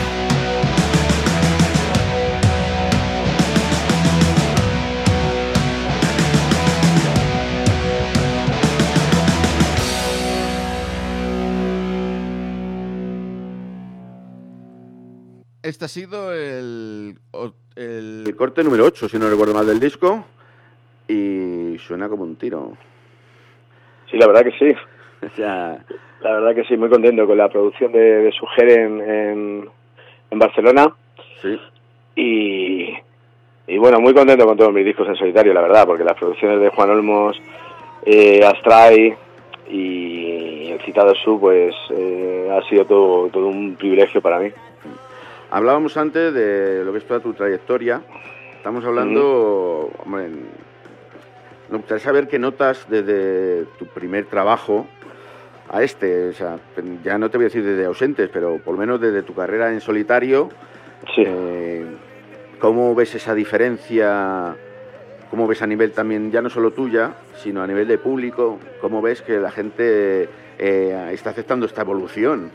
Este ha sido el, o- el, el corte número ocho, si no recuerdo mal, del disco. Y suena como un tiro. Sí, la verdad que sí. O sea, La verdad que sí, muy contento con la producción de, de Suger en, en, en Barcelona. sí. Y, y bueno, muy contento con todos mis discos en solitario, la verdad, porque las producciones de Juan Olmos, eh, Astray y el citado Su, pues eh, ha sido todo, todo un privilegio para mí. Hablábamos antes de lo que es toda tu trayectoria. Estamos hablando, hombre, nos gustaría saber qué notas desde tu primer trabajo a este. O sea, ya no te voy a decir desde Ausentes, pero por lo menos desde tu carrera en solitario. Sí. Eh, ¿Cómo ves esa diferencia? ¿Cómo ves a nivel también, ya no solo tuya, sino a nivel de público? ¿Cómo ves que la gente eh, está aceptando esta evolución?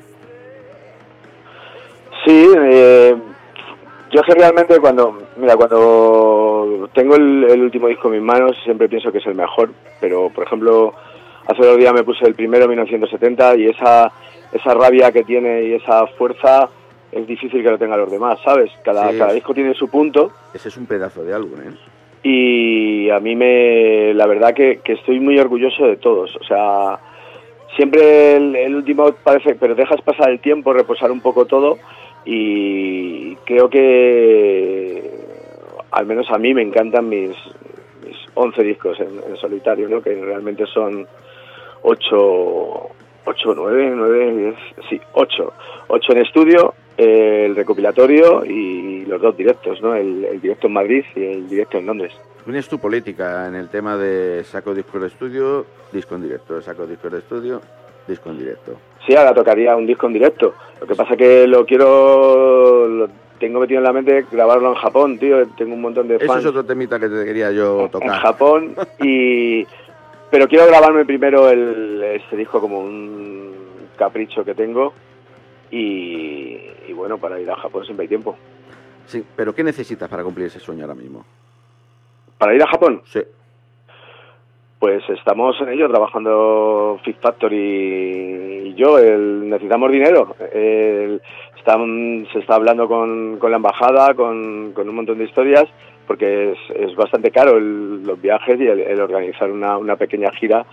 Sí, eh, yo es que realmente cuando, mira, cuando tengo el, el último disco en mis manos siempre pienso que es el mejor, pero por ejemplo hace dos días me puse el primero, mil novecientos setenta, y esa esa rabia que tiene y esa fuerza es difícil que lo tengan los demás, ¿sabes? Cada, Sí. cada disco tiene su punto. Ese es un pedazo de álbum, ¿eh? Y a mí me, la verdad que, que estoy muy orgulloso de todos, o sea, siempre el, el último parece, pero dejas pasar el tiempo, reposar un poco todo, y creo que al menos a mí me encantan mis, mis once discos en, en solitario, ¿no? Que realmente son ocho, ocho, nueve, nueve, diez, sí, ocho, ocho en estudio, eh, el recopilatorio y los dos directos, ¿no? El, el directo en Madrid y el directo en Londres. Tienes tu política en el tema de saco discos de estudio, disco en directo, saco discos de estudio, disco en directo. Sí, ahora tocaría un disco en directo. Lo que pasa que lo quiero, lo tengo metido en la mente grabarlo en Japón, tío. Tengo un montón de Eso fans es otro temita que te quería yo en tocar. Japón y pero quiero grabarme primero el, este disco como un capricho que tengo y, y bueno, para ir a Japón siempre hay tiempo. Sí, pero ¿qué necesitas para cumplir ese sueño ahora mismo? ¿Para ir a Japón? Sí. Pues estamos en ello, trabajando Fit Factory y yo. El, necesitamos dinero. El, están, se está hablando con, con la embajada, con, con un montón de historias, porque es, es bastante caro el, los viajes y el, el organizar una, una pequeña gira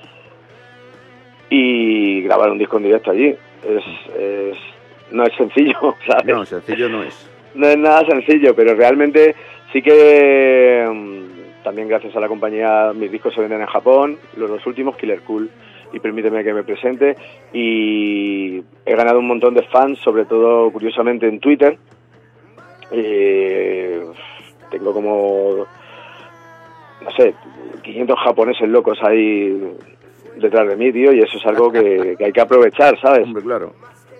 y grabar un disco en directo allí. Es, es, no es sencillo, ¿sabes? No, sencillo no es. No es nada sencillo, pero realmente sí que mm, también gracias a la compañía mis discos se venden en Japón, los dos últimos, Killer Cool y Permíteme que me presente, y he ganado un montón de fans, sobre todo curiosamente en Twitter. Eh, tengo como, no sé, quinientos japoneses locos ahí detrás de mí, tío, y eso es algo que, que hay que aprovechar, ¿sabes? Hombre, claro.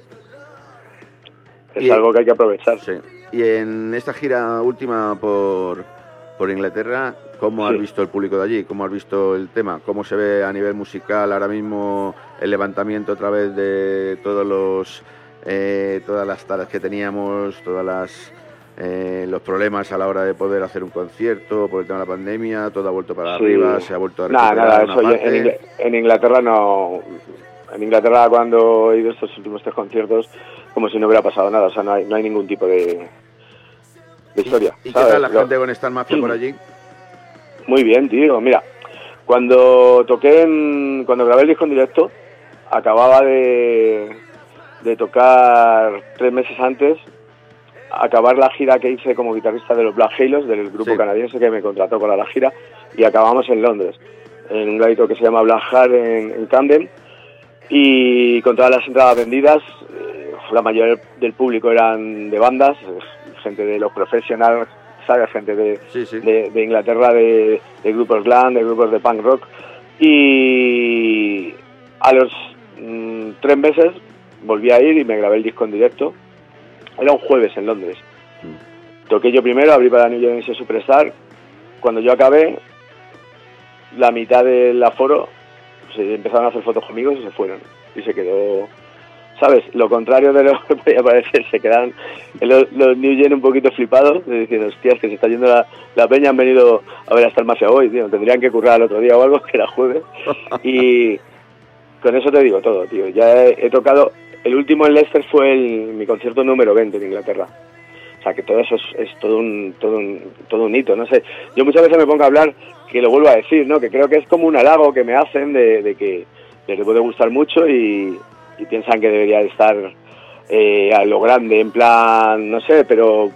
Es Y- algo que hay que aprovechar. Sí. Y en esta gira última por, por Inglaterra, ¿cómo has Sí. visto el público de allí? ¿Cómo has visto el tema? ¿Cómo se ve a nivel musical ahora mismo el levantamiento otra vez de todos los eh, todas las taras que teníamos, todas las eh, los problemas a la hora de poder hacer un concierto por el tema de la pandemia? Todo ha vuelto para Sí. arriba, se ha vuelto a Nada, recuperar nada, una eso ya- parte. en, Ingl- en Inglaterra no. En Inglaterra, cuando he ido a estos últimos tres conciertos, como si no hubiera pasado nada, o sea, no hay, no hay ningún tipo de, de historia. ¿Y qué ¿sabes? tal la Lo- gente con Star Mafia por allí? Muy bien, tío. Mira, cuando toqué, en, cuando grabé el disco en directo, acababa de, de tocar tres meses antes, acabar la gira que hice como guitarrista de los Black Halos, del grupo Sí. canadiense que me contrató para la gira, y acabamos en Londres. en un gradito que se llama Blanchard en, en Camden, y con todas las entradas vendidas, eh, la mayoría del público eran de bandas, gente de los professionals, ¿sabes? Gente de, Sí, sí. de, de Inglaterra, de, de grupos glam, de grupos de punk rock, y a los mm, tres meses volví a ir y me grabé el disco en directo. Era un jueves en Londres. Toqué yo primero, abrí para New Generation Superstar. Cuando yo acabé, la mitad del aforo se empezaron a hacer fotos conmigo y se fueron. Y se quedó, ¿sabes? Lo contrario de lo que podía parecer, se quedaron los, los New Gen un poquito flipados, diciendo, hostias, que se está yendo la, la peña, han venido a ver hasta el Mafia hoy, tío. Tendrían que currar el otro día o algo, que era jueves. Y con eso te digo todo, tío. Ya he, he tocado, el último en Leicester fue el, mi concierto número veinte en Inglaterra. O sea, que todo eso es, es todo un todo un todo un hito, no sé. Yo muchas veces me pongo a hablar, que lo vuelvo a decir, ¿no? Que creo que es como un halago que me hacen de, de que les puede gustar mucho y, y piensan que debería estar eh, a lo grande, en plan, no sé, pero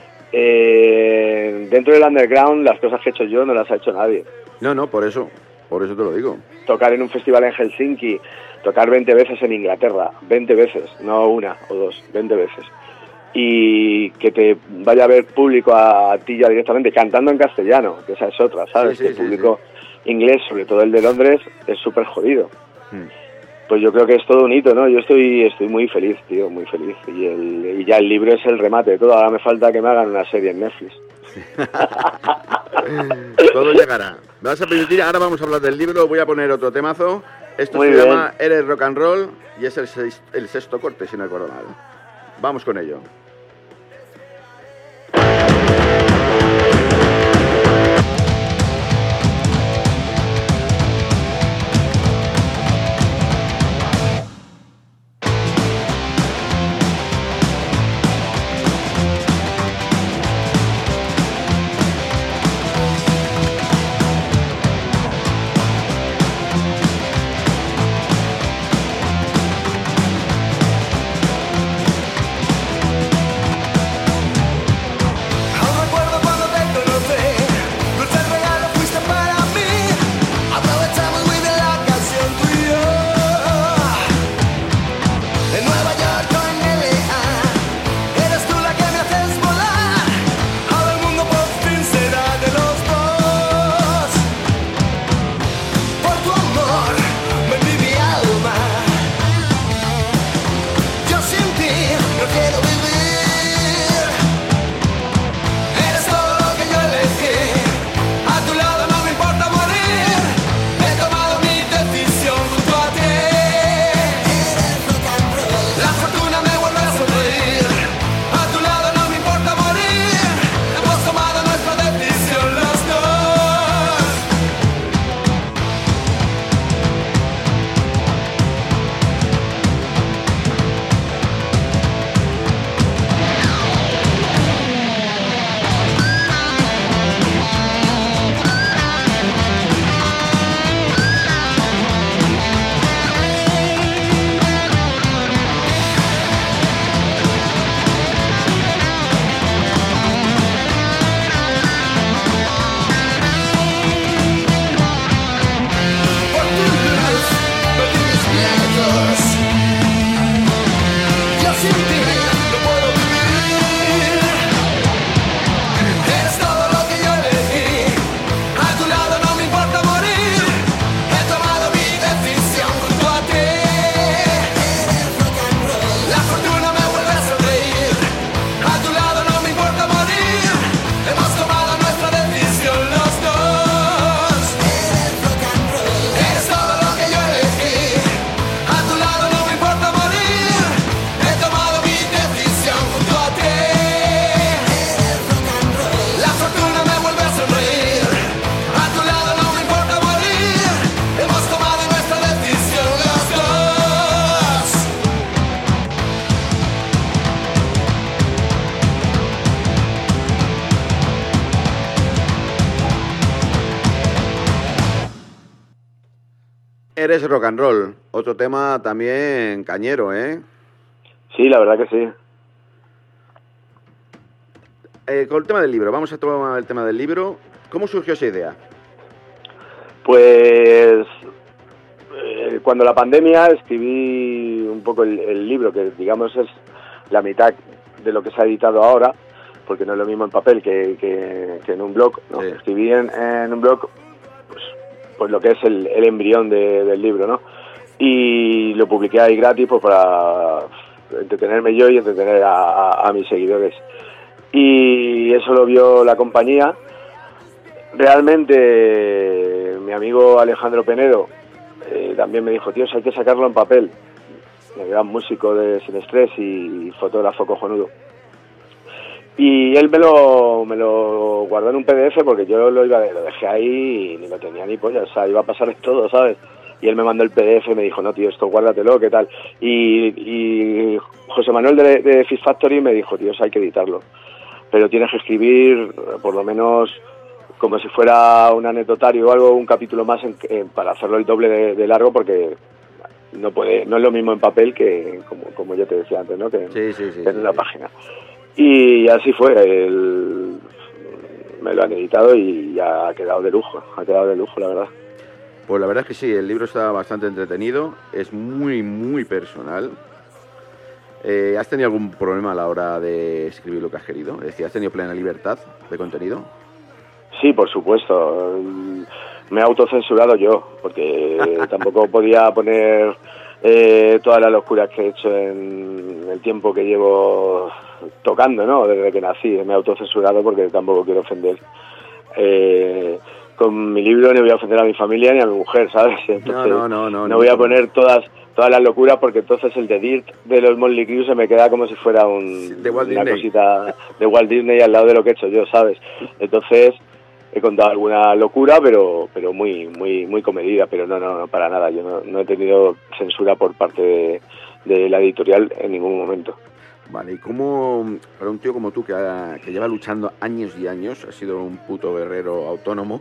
eh, dentro del underground las cosas que he hecho yo no las ha hecho nadie. No, no, por eso, por eso te lo digo. Tocar en un festival en Helsinki, tocar veinte veces en Inglaterra, veinte veces, no una o dos, veinte veces. Y que te vaya a ver público a, a ti ya directamente cantando en castellano, que esa es otra, ¿sabes? Sí, sí, que el sí, público sí. inglés, sobre todo el de Londres, es súper jodido. Hmm. Pues yo creo que es todo un hito, ¿no? Yo estoy estoy muy feliz, tío, muy feliz. Y, el, y ya el libro es el remate de todo. Ahora me falta que me hagan una serie en Netflix. Todo llegará. ¿Me vas a permitir? Ahora vamos a hablar del libro. Voy a poner otro temazo. Esto Muy se bien. llama Eres Rock and Roll y es el, seis- el sexto corte, si no recuerdo mal. Vamos con ello. Aún recuerdo cuando te conocí, dulce regalo fuiste para mí. Aprovechamos muy bien la ocasión tú y yo. En Nueva York o en L A, eres tú la que me haces volar. Ahora el mundo por fin será de los dos. Por tu amor vendí mi alma. Yo sin ti no quiero vivir. Eres todo lo que yo elegí. A tu lado no me importa morir. He tomado mi decisión junto a ti. La fortuna me vuelve a sonreír. A tu lado no me importa morir. Hemos tomado nuestra decisión los dos. Por tu luz perdí mis miedos. Yo sin ti no puedo vivir. Eres todo lo que yo elegí. A tu lado no me importa morir. He tomado mi decisión junto a ti. La fortuna me vuelve a sonreír. A tu lado no me importa morir. Hemos tomado nuestra decisión los dos. Eres todo lo que yo elegí. A tu lado no me importa morir. He tomado mi decisión junto a ti. La fortuna me vuelve a sonreír. A tu lado no me importa morir. Hemos tomado nuestra decisión los dos. Eres Rock and Roll. Otro tema también cañero, ¿eh? Sí, la verdad que sí. Eh, con el tema del libro. Vamos a tomar el tema del libro. ¿Cómo surgió esa idea? Pues eh, cuando la pandemia escribí un poco el, el libro, que digamos es la mitad de lo que se ha editado ahora, porque no es lo mismo en papel que, que, que en un blog, ¿no? Sí. Escribí en, en un blog pues, pues lo que es el, el embrión de, del libro, ¿no? Y lo publiqué ahí gratis pues para entretenerme yo y entretener a, a, a mis seguidores. Y eso lo vio la compañía. Realmente mi amigo Alejandro Penedo eh, también me dijo, tío, hay que sacarlo en papel. El gran músico de Sin Estrés y fotógrafo cojonudo. Y él me lo, me lo guardó en un P D F porque yo lo iba lo dejé ahí y ni lo tenía ni polla, o sea, iba a pasar todo, ¿sabes? Y él me mandó el P D F y me dijo, no, tío, esto guárdatelo, ¿qué tal? Y, y José Manuel de, de Fish Factory me dijo, tío, hay que editarlo. Pero tienes que escribir por lo menos como si fuera un anecdotario o algo, un capítulo más en, en, para hacerlo el doble de, de largo, porque no puede, no es lo mismo en papel que, como, como yo te decía antes, ¿no? Que, sí, sí, sí, que en sí, una sí. página. Y así fue, el, me lo han editado y ya ha quedado de lujo, ha quedado de lujo, la verdad. Pues la verdad es que sí, el libro está bastante entretenido, es muy, muy personal. Eh, ¿Has tenido algún problema a la hora de escribir lo que has querido? Es decir, ¿has tenido plena libertad de contenido? Sí, por supuesto. Me he autocensurado yo, porque tampoco podía poner eh, todas las locuras que he hecho en el tiempo que llevo tocando, ¿no? Desde que nací. Me he autocensurado porque tampoco quiero ofender. Eh, con mi libro ni voy a ofender a mi familia ni a mi mujer, ¿sabes? Entonces, no, no, no, no, no voy a no. poner todas todas las locuras, porque entonces el de Dirt de los Motley Crue se me queda como si fuera un, de Walt una Disney. cosita de Walt Disney al lado de lo que he hecho yo, ¿sabes? Entonces he contado alguna locura, pero pero muy muy muy comedida, pero no, no, no para nada. Yo no, no he tenido censura por parte de, de la editorial en ningún momento. Vale, ¿y cómo, para un tío como tú que, ha, que lleva luchando años y años, ha sido un puto guerrero autónomo,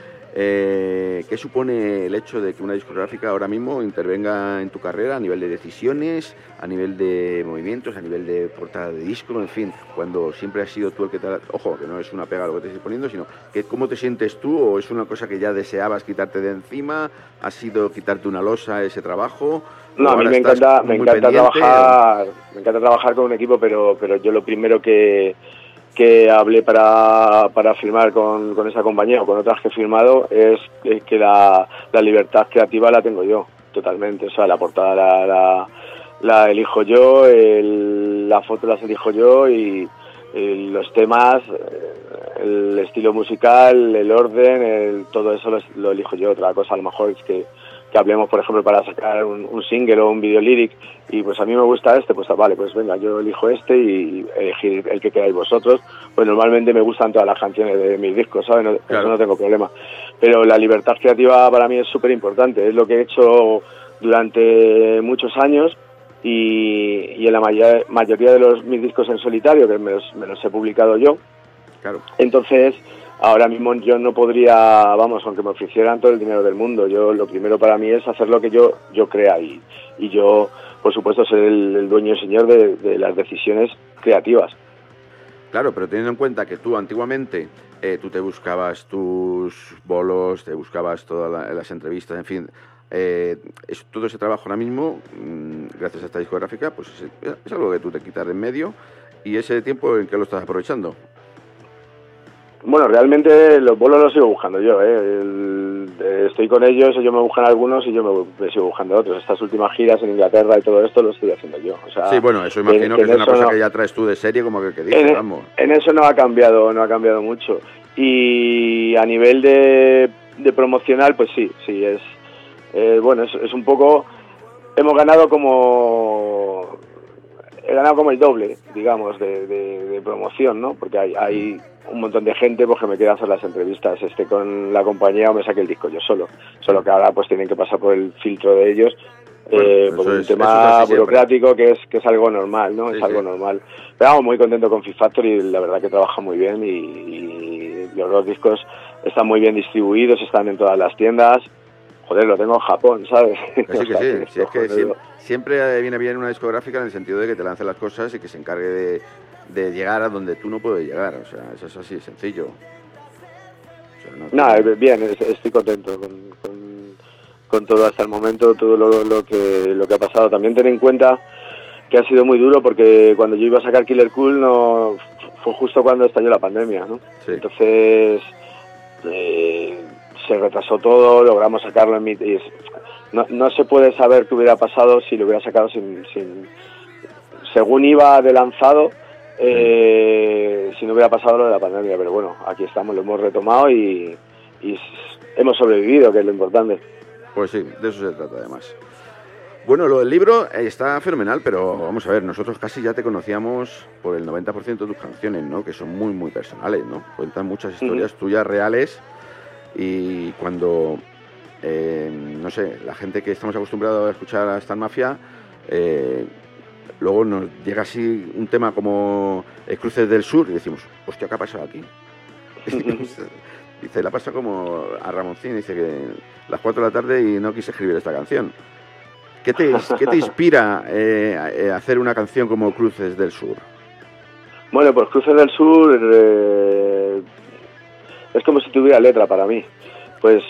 eh, qué supone el hecho de que una discográfica ahora mismo intervenga en tu carrera a nivel de decisiones, a nivel de movimientos, a nivel de portada de disco, en fin, cuando siempre has sido tú el que te ha... Ojo, que no es una pega lo que te estoy poniendo, sino que cómo te sientes tú, o es una cosa que ya deseabas quitarte de encima, ha sido quitarte una losa ese trabajo... No, a mí me encanta, me encanta trabajar, me encanta trabajar con un equipo, pero pero yo lo primero que que hablé para, para firmar con, con esa compañía o con otras que he firmado es, es que la, la libertad creativa la tengo yo, totalmente. O sea, la portada la, la, la elijo yo, el, la foto las elijo yo y, y los temas, el estilo musical, el orden, el, todo eso lo, lo elijo yo. Otra cosa a lo mejor es que que hablemos, por ejemplo, para sacar un, un single o un video lyric, y pues a mí me gusta este, pues vale, pues venga, yo elijo este y elegir el que queráis vosotros. Pues normalmente me gustan todas las canciones de mis discos, ¿sabes? No, claro. Eso no tengo problema. Pero la libertad creativa para mí es súper importante, es lo que he hecho durante muchos años y, y en la mayor, mayoría de los mis discos en solitario, que me los, me los he publicado yo. Claro. Entonces... ahora mismo yo no podría, vamos, aunque me ofrecieran todo el dinero del mundo, yo lo primero para mí es hacer lo que yo yo crea y, y yo, por supuesto, ser el, el dueño y señor de, de las decisiones creativas. Claro, pero teniendo en cuenta que tú antiguamente eh, tú te buscabas tus bolos, te buscabas todas la, las entrevistas, en fin, eh, es, todo ese trabajo ahora mismo, mmm, gracias a esta discográfica, pues es, es algo que tú te quitas de en medio. ¿Y ese tiempo en qué lo estás aprovechando? Bueno, realmente los bolos los sigo buscando yo, ¿eh? El, eh, estoy con ellos, ellos me buscan algunos y yo me, me sigo buscando otros. Estas últimas giras en Inglaterra y todo esto lo estoy haciendo yo. O sea, sí, bueno, eso imagino que, que, que es una cosa no, que ya traes tú de serie, como que, que dices, en, vamos. En eso no ha cambiado, no ha cambiado mucho. Y a nivel de, de promocional, pues sí, sí, es... Eh, bueno, es, es un poco... Hemos ganado como... He ganado como el doble, digamos, de, de, de promoción, ¿no? Porque hay, hay un montón de gente pues, que me quiere hacer las entrevistas, esté con la compañía o me saque el disco yo solo. Solo que ahora pues tienen que pasar por el filtro de ellos, bueno, eh, por un es, tema burocrático que es que es algo normal, ¿no? Sí, es algo sí. normal. Pero vamos, muy contento con Fish Factory, la verdad que trabaja muy bien y, y los dos discos están muy bien distribuidos, están en todas las tiendas. Joder, lo tengo en Japón, ¿sabes? Sí, que sí, sí, es que siempre, siempre viene bien una discográfica en el sentido de que te lance las cosas y que se encargue de, de llegar a donde tú no puedes llegar, o sea, eso es así de sencillo. O sea, ¿no? Nada, bien, es- estoy contento con, con, con todo hasta el momento, todo lo, lo que lo que ha pasado. También ten en cuenta que ha sido muy duro porque cuando yo iba a sacar Killer Cool no fue justo cuando estalló la pandemia, ¿no? Sí. Entonces eh, se retrasó todo, logramos sacarlo en mi... y es- no, no se puede saber qué hubiera pasado si lo hubiera sacado sin... sin según iba de lanzado, eh, si no hubiera pasado lo de la pandemia, pero bueno, aquí estamos, lo hemos retomado y, y s- hemos sobrevivido, que es lo importante. Pues sí, de eso se trata además. Bueno, lo del libro eh, está fenomenal, pero vamos a ver, nosotros casi ya te conocíamos por el noventa por ciento de tus canciones, ¿no? Que son muy, muy personales, ¿no? Cuentan muchas historias tuyas reales y cuando, eh, no sé, la gente que estamos acostumbrados a escuchar a Star Mafia, eh, luego nos llega así un tema como el Cruces del Sur y decimos, hostia, ¿qué ha pasado aquí? Dice, la pasa como a Ramoncín, dice que las cuatro de la tarde y no quise escribir esta canción. ¿Qué te, qué te inspira eh, a, a hacer una canción como Cruces del Sur? Bueno, pues Cruces del Sur eh, es como si tuviera letra para mí. Pues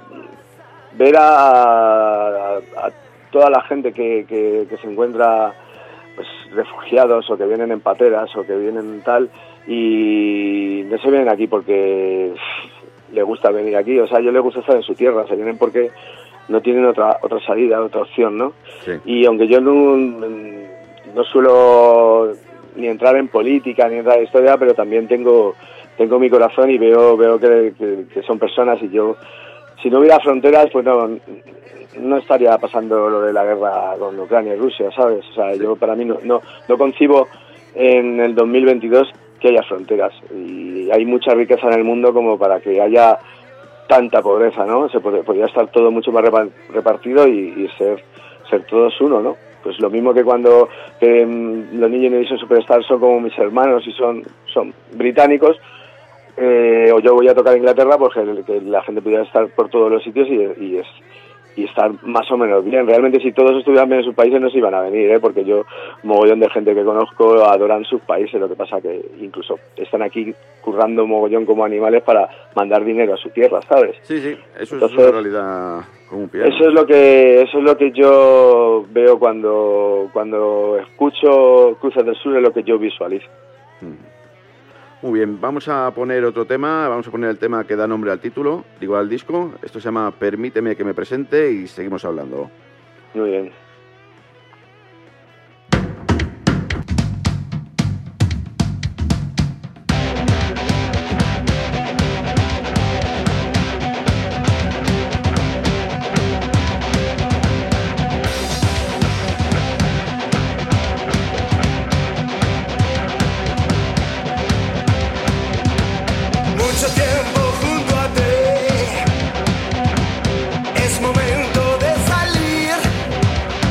ver a, a, a toda la gente que, que, que se encuentra pues refugiados o que vienen en pateras o que vienen tal y no se vienen aquí porque le gusta venir aquí, o sea, a ellos les gusta estar en su tierra, se vienen porque no tienen otra otra salida, otra opción, ¿no? Sí. Y aunque yo no, no suelo ni entrar en política ni entrar en historia, pero también tengo tengo mi corazón y veo veo que, que, que son personas y yo, si no hubiera fronteras, pues no no estaría pasando lo de la guerra con Ucrania y Rusia, ¿sabes? O sea, yo para mí no, no, no concibo en el dos mil veintidós que haya fronteras y hay mucha riqueza en el mundo como para que haya tanta pobreza, ¿no? Se pod- podría estar todo mucho más repa- repartido y, y ser ser todos uno, ¿no? Pues lo mismo que cuando que, mm, los New Generation Superstars son como mis hermanos y son son británicos, eh, o yo voy a tocar a Inglaterra, pues que, que la gente pudiera estar por todos los sitios y, y es y estar más o menos bien. Realmente si todos estuvieran bien en sus países no se iban a venir, ¿eh? Porque yo, mogollón de gente que conozco adoran sus países, lo que pasa que incluso están aquí currando mogollón como animales para mandar dinero a su tierra, ¿sabes? Sí, sí, eso Entonces, es una realidad como un piano. Eso es lo que eso es lo que yo veo cuando cuando escucho Cruces del Sur, es lo que yo visualizo. Muy bien, vamos a poner otro tema, vamos a poner el tema que da nombre al título, digo al disco. Esto se llama Permíteme que me presente y seguimos hablando. Muy bien. Mucho tiempo junto a ti, es momento de salir.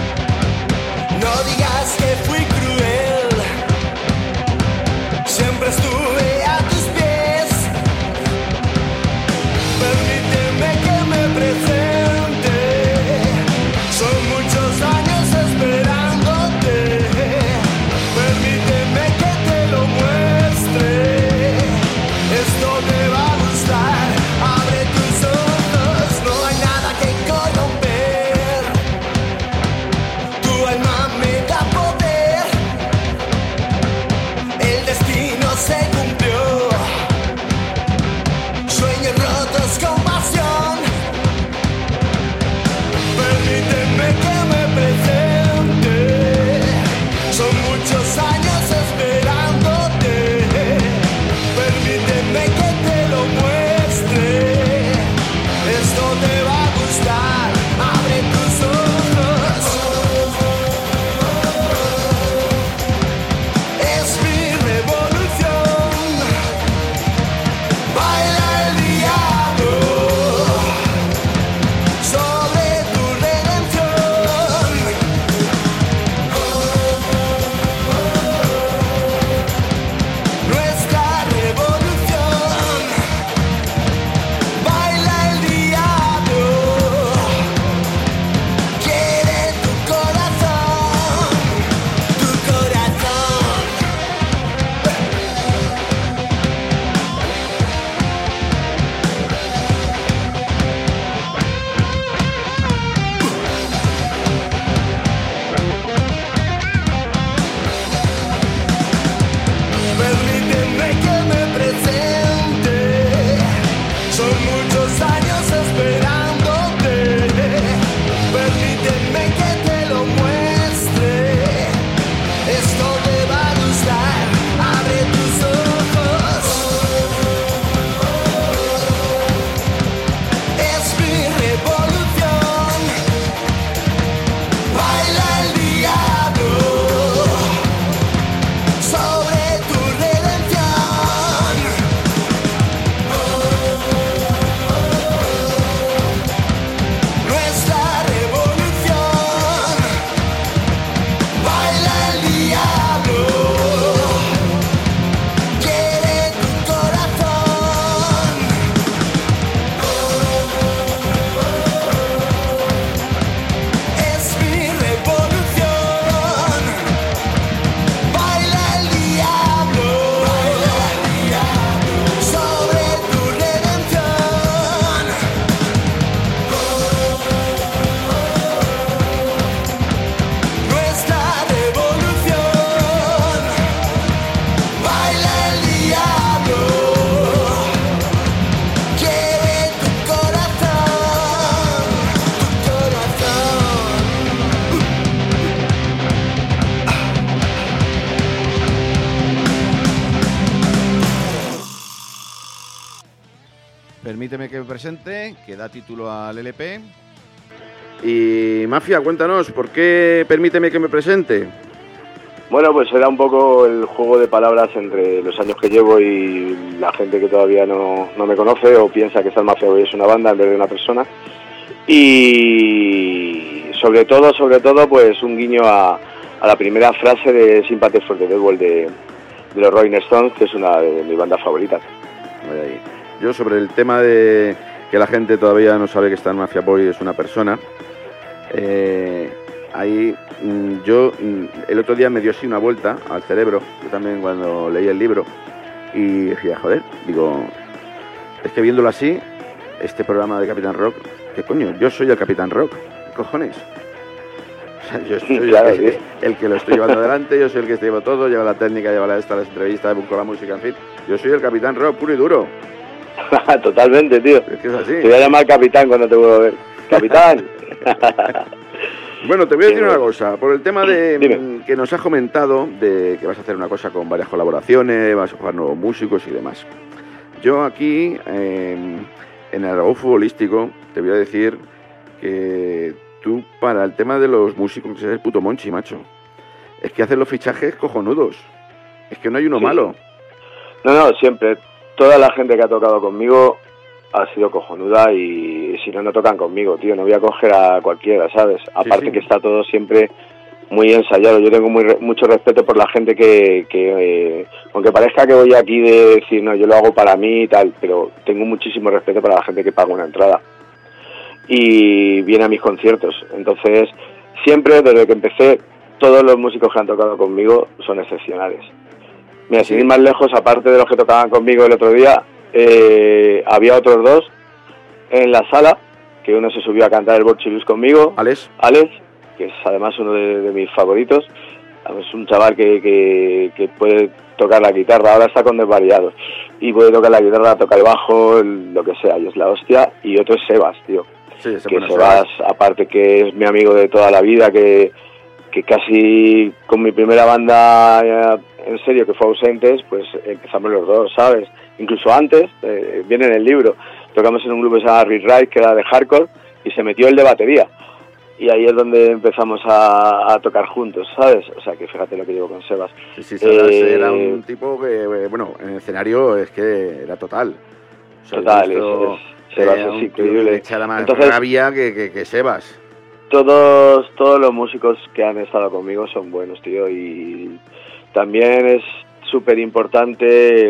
Permíteme que me presente, que da título al L P. Y Mafia, cuéntanos, ¿por qué Permíteme que me presente? Bueno, pues era un poco el juego de palabras entre los años que llevo y la gente que todavía no, no me conoce o piensa que Star Mafia Boy es una banda en vez de una persona. Y sobre todo, sobre todo, pues un guiño a, a la primera frase de Sympathy for the Devil de, de los Rolling Stones, que es una de mis bandas favoritas. Vaya ahí. Yo sobre el tema de que la gente todavía no sabe que Star Mafia Boy es una persona, eh, ahí mm, yo mm, el otro día me dio así una vuelta al cerebro, yo también cuando leí el libro, y decía, joder, digo, es que viéndolo así, este programa de Capitán Rock, ¿qué coño? Yo soy el Capitán Rock, ¿qué cojones? O sea, yo soy Claro, el, que, sí. el que lo estoy llevando adelante, yo soy el que lleva todo, lleva la técnica, lleva la esta, las entrevistas, busco la música, en fin, yo soy el Capitán Rock puro y duro. Totalmente, tío. Es que es así. Te voy a llamar capitán cuando te vuelva a ver. ¡Capitán! Bueno, te voy a decir una cosa. Por el tema de Dime. mm, que nos has comentado, de que vas a hacer una cosa con varias colaboraciones, vas a jugar nuevos músicos y demás. Yo aquí, eh, en el argot futbolístico, te voy a decir que tú, para el tema de los músicos, eres el puto Monchi, macho. Es que haces los fichajes cojonudos. Es que no hay uno Sí. malo. No, no, siempre. Toda la gente que ha tocado conmigo ha sido cojonuda y si no, no tocan conmigo, tío. No voy a coger a cualquiera, ¿sabes? Aparte sí. que está todo siempre muy ensayado. Yo tengo muy re- mucho respeto por la gente que, que eh, aunque parezca que voy aquí de decir, no, yo lo hago para mí y tal, pero tengo muchísimo respeto para la gente que paga una entrada y viene a mis conciertos. Entonces, siempre, desde que empecé, todos los músicos que han tocado conmigo son excepcionales. Mira, sin ir más lejos, aparte de los que tocaban conmigo el otro día, eh, había otros dos en la sala, que uno se subió a cantar el Borchilus conmigo, Alex, Alex, que es además uno de, de mis favoritos. Es un chaval que, que, que puede tocar la guitarra, ahora está con Desvariados, y puede tocar la guitarra, tocar el bajo, el- lo que sea, y es la hostia. Y otro es Sebas, tío, sí, ese que bueno, Sebas, aparte que es mi amigo de toda la vida, que, que casi con mi primera banda eh, en serio, que fue Ausentes, pues empezamos los dos, ¿sabes? Incluso antes, eh, viene en el libro, tocamos en un grupo que se llama Rewrite, que era de hardcore, y se metió el de batería. Y ahí es donde empezamos a, a tocar juntos, ¿sabes? O sea, que fíjate lo que llevo con Sebas. Sí, sí, Sebas Eh, era un tipo que, eh, bueno, en el escenario es que era total. O sea, Total, yo he visto es- es- Sebas que era es un tío increíble. que le echara más Entonces- rabia que, que, que Sebas. Todos, todos los músicos que han estado conmigo son buenos, tío, y también es súper importante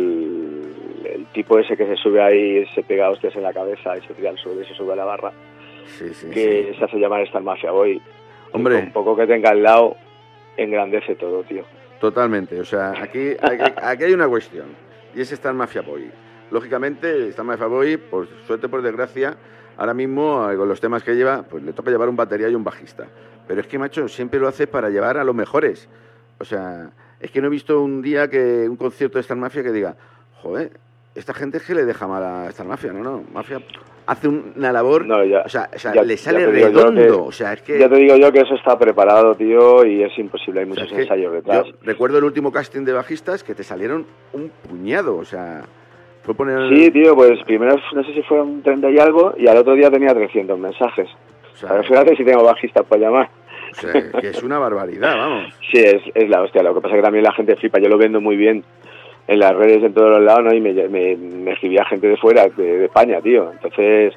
el, el tipo ese que se sube ahí, se pega hostias en la cabeza y se tira al suelo y se sube a la barra, Sí, sí, que sí. se hace llamar Star Mafia Boy. Hombre. Y con un poco que tenga al lado, engrandece todo, tío. Totalmente. O sea, aquí, aquí, aquí hay una cuestión, y es Star Mafia Boy. Lógicamente, Star Mafia Boy, por suerte, por desgracia, ahora mismo, eh, con los temas que lleva, pues le toca llevar un batería y un bajista. Pero es que, macho, siempre lo hace para llevar a los mejores. O sea, es que no he visto un día que un concierto de Star Mafia que diga, joder, esta gente es que le deja mal a Star Mafia. No, no, Mafia hace una labor, No, ya- o sea, o sea ya- le ya sale te digo yo redondo. que- o sea, es que... Ya te digo yo que eso está preparado, tío, y es imposible, hay O sea, muchos es que ensayos detrás. yo recuerdo el último casting de bajistas que te salieron un puñado, o sea, fue poner... Sí, tío, pues primero no sé si fueron treinta y algo, y al otro día tenía trescientos mensajes. o sea, A ver, fíjate si tengo bajistas para llamar. o sea, que es una barbaridad, vamos. Sí, es, es la hostia. Lo que pasa es que también la gente flipa. Yo lo vendo muy bien en las redes, en todos los lados, ¿no? Y me, me, me escribía gente de fuera, de, de España, tío. Entonces,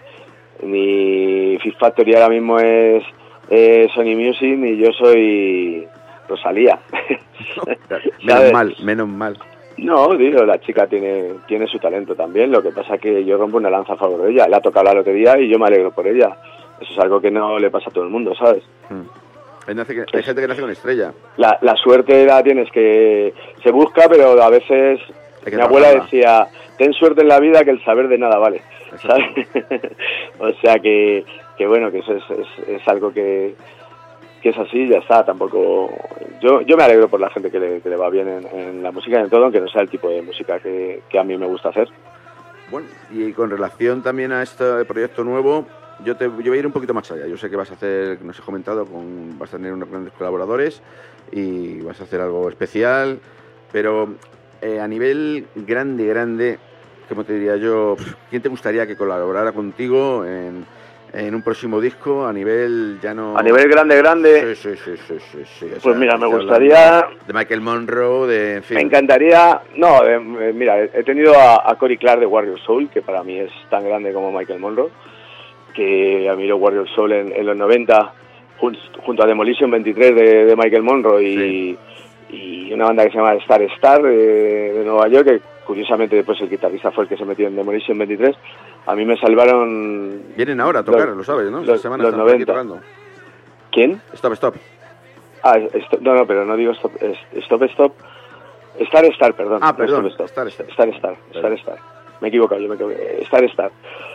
mi Fit Factory ahora mismo es eh, Sony Music y yo soy Rosalía. Menos ¿Sabes? mal, menos mal. No, tío, la chica tiene tiene su talento también. Lo que pasa es que yo rompo una lanza a favor de ella. Le ha tocado la lotería y yo me alegro por ella. Eso es algo que no le pasa a todo el mundo, ¿sabes? Mm. Hay, nace que- hay gente que nace con estrella. La, la suerte la tienes que se busca, pero a veces Hay que mi abuela trabajarla. decía, ten suerte en la vida que el saber de nada vale, ¿sabes? O sea que, que bueno, que eso es, es, es algo que, que es así, ya está. Tampoco yo yo me alegro por la gente que le, que le va bien en, en la música y en todo, aunque no sea el tipo de música que, que a mí me gusta hacer. Bueno, y con relación también a este proyecto nuevo, yo te yo voy a ir un poquito más allá. Yo sé que vas a hacer, nos has comentado, con, vas a tener unos grandes colaboradores y vas a hacer algo especial, pero eh, a nivel grande, grande, ¿cómo te diría yo? ¿Quién te gustaría que colaborara contigo en, en un próximo disco a nivel ya no... A nivel grande, grande... Sí, sí, sí, sí, sí, sí. O Pues sea, mira, me estoy gustaría... hablando De Michael Monroe, de... En fin. Me encantaría... No, eh, eh, mira, he tenido a, a Cory Clark de Warrior Soul, que para mí es tan grande como Michael Monroe, que a mí los Warrior Soul en, en los noventa, jun, junto a Demolition veintitrés de, de Michael Monroe y, sí. y una banda que se llama Star Star de, de Nueva York, que curiosamente después el guitarrista fue el que se metió en Demolition veintitrés, a mí me salvaron... Vienen ahora a tocar, los, lo sabes, ¿no? Los, semana los están noventa. tocando. ¿Quién? Stop, Stop. Ah, stop, no, no, pero no digo Stop, Stop, Stop. Star Star, perdón. Ah, perdón. No, stop, Star Star. Star Star, Star Star. Me he equivocado, yo me he equivocado. Star Star.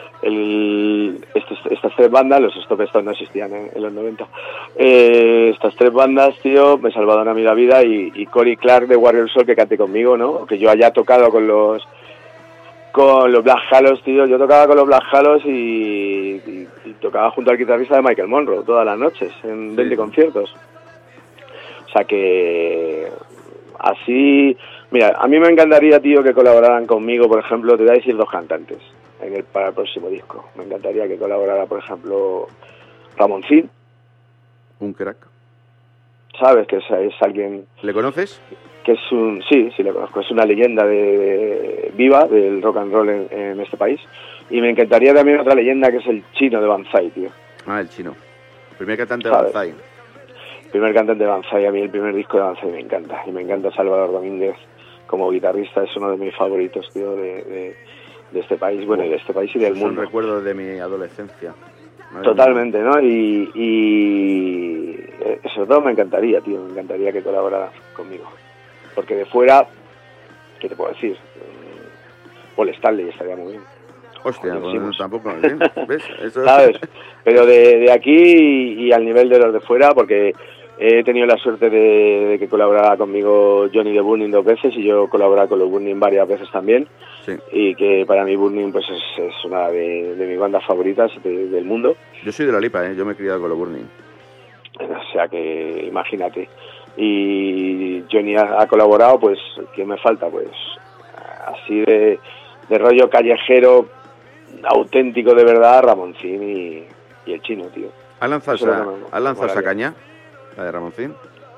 El, estos, estas tres bandas, los Stop Stop no existían en, en los noventa. Eh, estas tres bandas, tío, me salvaron a mí la vida y, y Cory Clark de Warrior Soul que cante conmigo, ¿no? Que yo haya tocado con los con los Black Halos, tío. Yo tocaba con los Black Halos y, y, y tocaba junto al guitarrista de Michael Monroe todas las noches en Sí. veinte conciertos. O sea que así, mira, a mí me encantaría, tío, que colaboraran conmigo, por ejemplo, te voy a decir dos cantantes en el, para el próximo disco. Me encantaría que colaborara, por ejemplo, Ramoncín, Un crack. ¿sabes? Que es, es alguien ¿Le conoces? que es un, sí, sí le conozco, es una leyenda de, de viva del rock and roll en, en este país. Y me encantaría también otra leyenda que es el Chino de Banzai, tío. Ah, el Chino. Primer cantante de ¿Sabes? Banzai. Primer cantante de Banzai, a mí el primer disco de Banzai me encanta. Y me encanta Salvador Domínguez como guitarrista, es uno de mis favoritos, tío, de, de, de este país, bueno, y de este país y del Son mundo. recuerdos de mi adolescencia. Madre Totalmente, ¿no? Y, y eh, sobre todo me encantaría, tío, me encantaría que colaborara conmigo. Porque de fuera, ¿qué te puedo decir? Mm, Paul Stanley estaría muy bien. Hostia, Coño, bueno, sí, tampoco. ¿eh? ¿Ves? Eso... ¿sabes? Pero de, de aquí y, y al nivel de los de fuera, porque he tenido la suerte de, de que colaborara conmigo Johnny de Burning dos veces y yo colaboraba con los Burning varias veces también. Sí. Y que para mí Burning pues es, es una de, de mis bandas favoritas de, del mundo. Yo soy de la Lipa, ¿eh? Yo me he criado con los Burning. O sea que imagínate. Y Johnny ha, ha colaborado, pues, ¿qué me falta? Pues así de, de rollo callejero, auténtico de verdad, Ramoncín y, y el Chino, tío. ¿Has lanzado, Eso esa, no, no, ¿has lanzado esa molaría. caña? La de Ramoncín.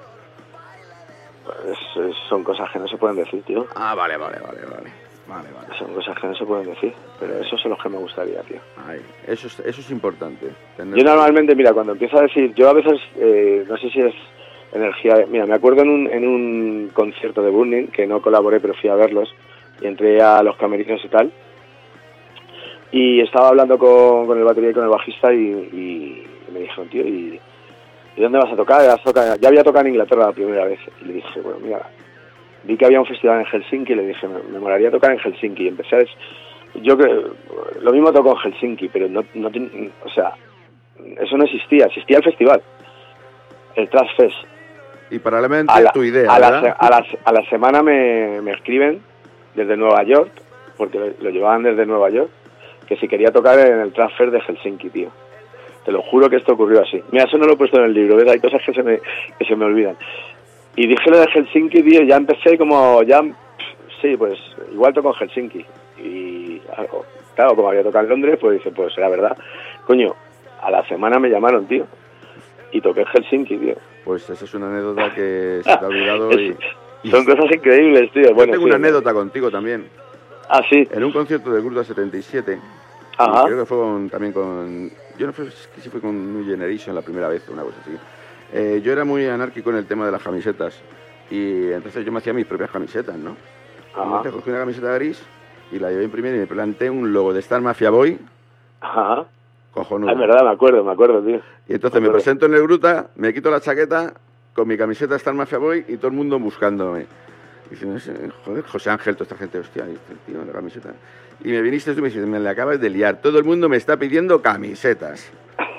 Pues, es- son cosas que no se pueden decir, tío. Ah, vale, vale, vale, vale. Vale, vale. Son cosas que no se pueden decir, pero esos son los que me gustaría, tío. Ay, eso, es, eso es importante. Tener- Yo normalmente, mira, cuando empiezo a decir, yo a veces, eh, no sé si es energía, de- mira, me acuerdo en un, en un concierto de Burning, que no colaboré, pero fui a verlos, y entré a los camerinos y tal, y estaba hablando con, con el batería y con el bajista, y, y me dijeron, tío, ¿y, ¿y dónde vas a tocar? ¿Has tocado? Ya había tocado en Inglaterra la primera vez, y le dije, bueno, mira, vi que había un festival en Helsinki, y le dije, me, me molaría tocar en Helsinki, y empecé a... des- Yo creo, lo mismo tocó en Helsinki, pero no, no ten- o sea, eso no existía, existía el festival, el Trash Fest. Y paralelamente A la, tu idea, a la, ¿verdad? se- a la, a la semana me, me escriben desde Nueva York, porque lo, lo llevaban desde Nueva York, que si quería tocar en el Trash Fest de Helsinki, tío. Te lo juro que esto ocurrió así. Mira, eso no lo he puesto en el libro, ¿ves? Hay cosas que se me, que se me olvidan. Y dije lo de Helsinki, tío, ya empecé como, ya, sí, pues igual toco en Helsinki. Y algo, claro, como había tocado en Londres, pues dice, pues será verdad. Coño, a la semana me llamaron, tío, y toqué en Helsinki, tío. Pues esa es una anécdota que se te ha olvidado y... y- Son cosas increíbles, tío. Yo Bueno, tengo sí. una anécdota contigo también. Ah, sí. En un concierto de Gruta setenta y siete, Ajá. y creo que fue con- también con... Yo no sé si fue con New Generation la primera vez, una cosa así. Eh, yo era muy anárquico en el tema de las camisetas, y entonces yo me hacía mis propias camisetas, ¿no? Ajá. Entonces cogí una camiseta gris y la llevé a imprimir y me planté un logo de Star Mafia Boy, Ajá. cojonudo. Ah, es verdad, me acuerdo, me acuerdo, tío. Y entonces me acuerdo. presento en el Gruta, me quito la chaqueta con mi camiseta Star Mafia Boy y todo el mundo buscándome. Y diciendo, "Ese- joder, José Ángel, toda esta gente, hostia, y este tío, la camiseta. Y me viniste tú y me dijiste, me le acabas de liar, todo el mundo me está pidiendo camisetas.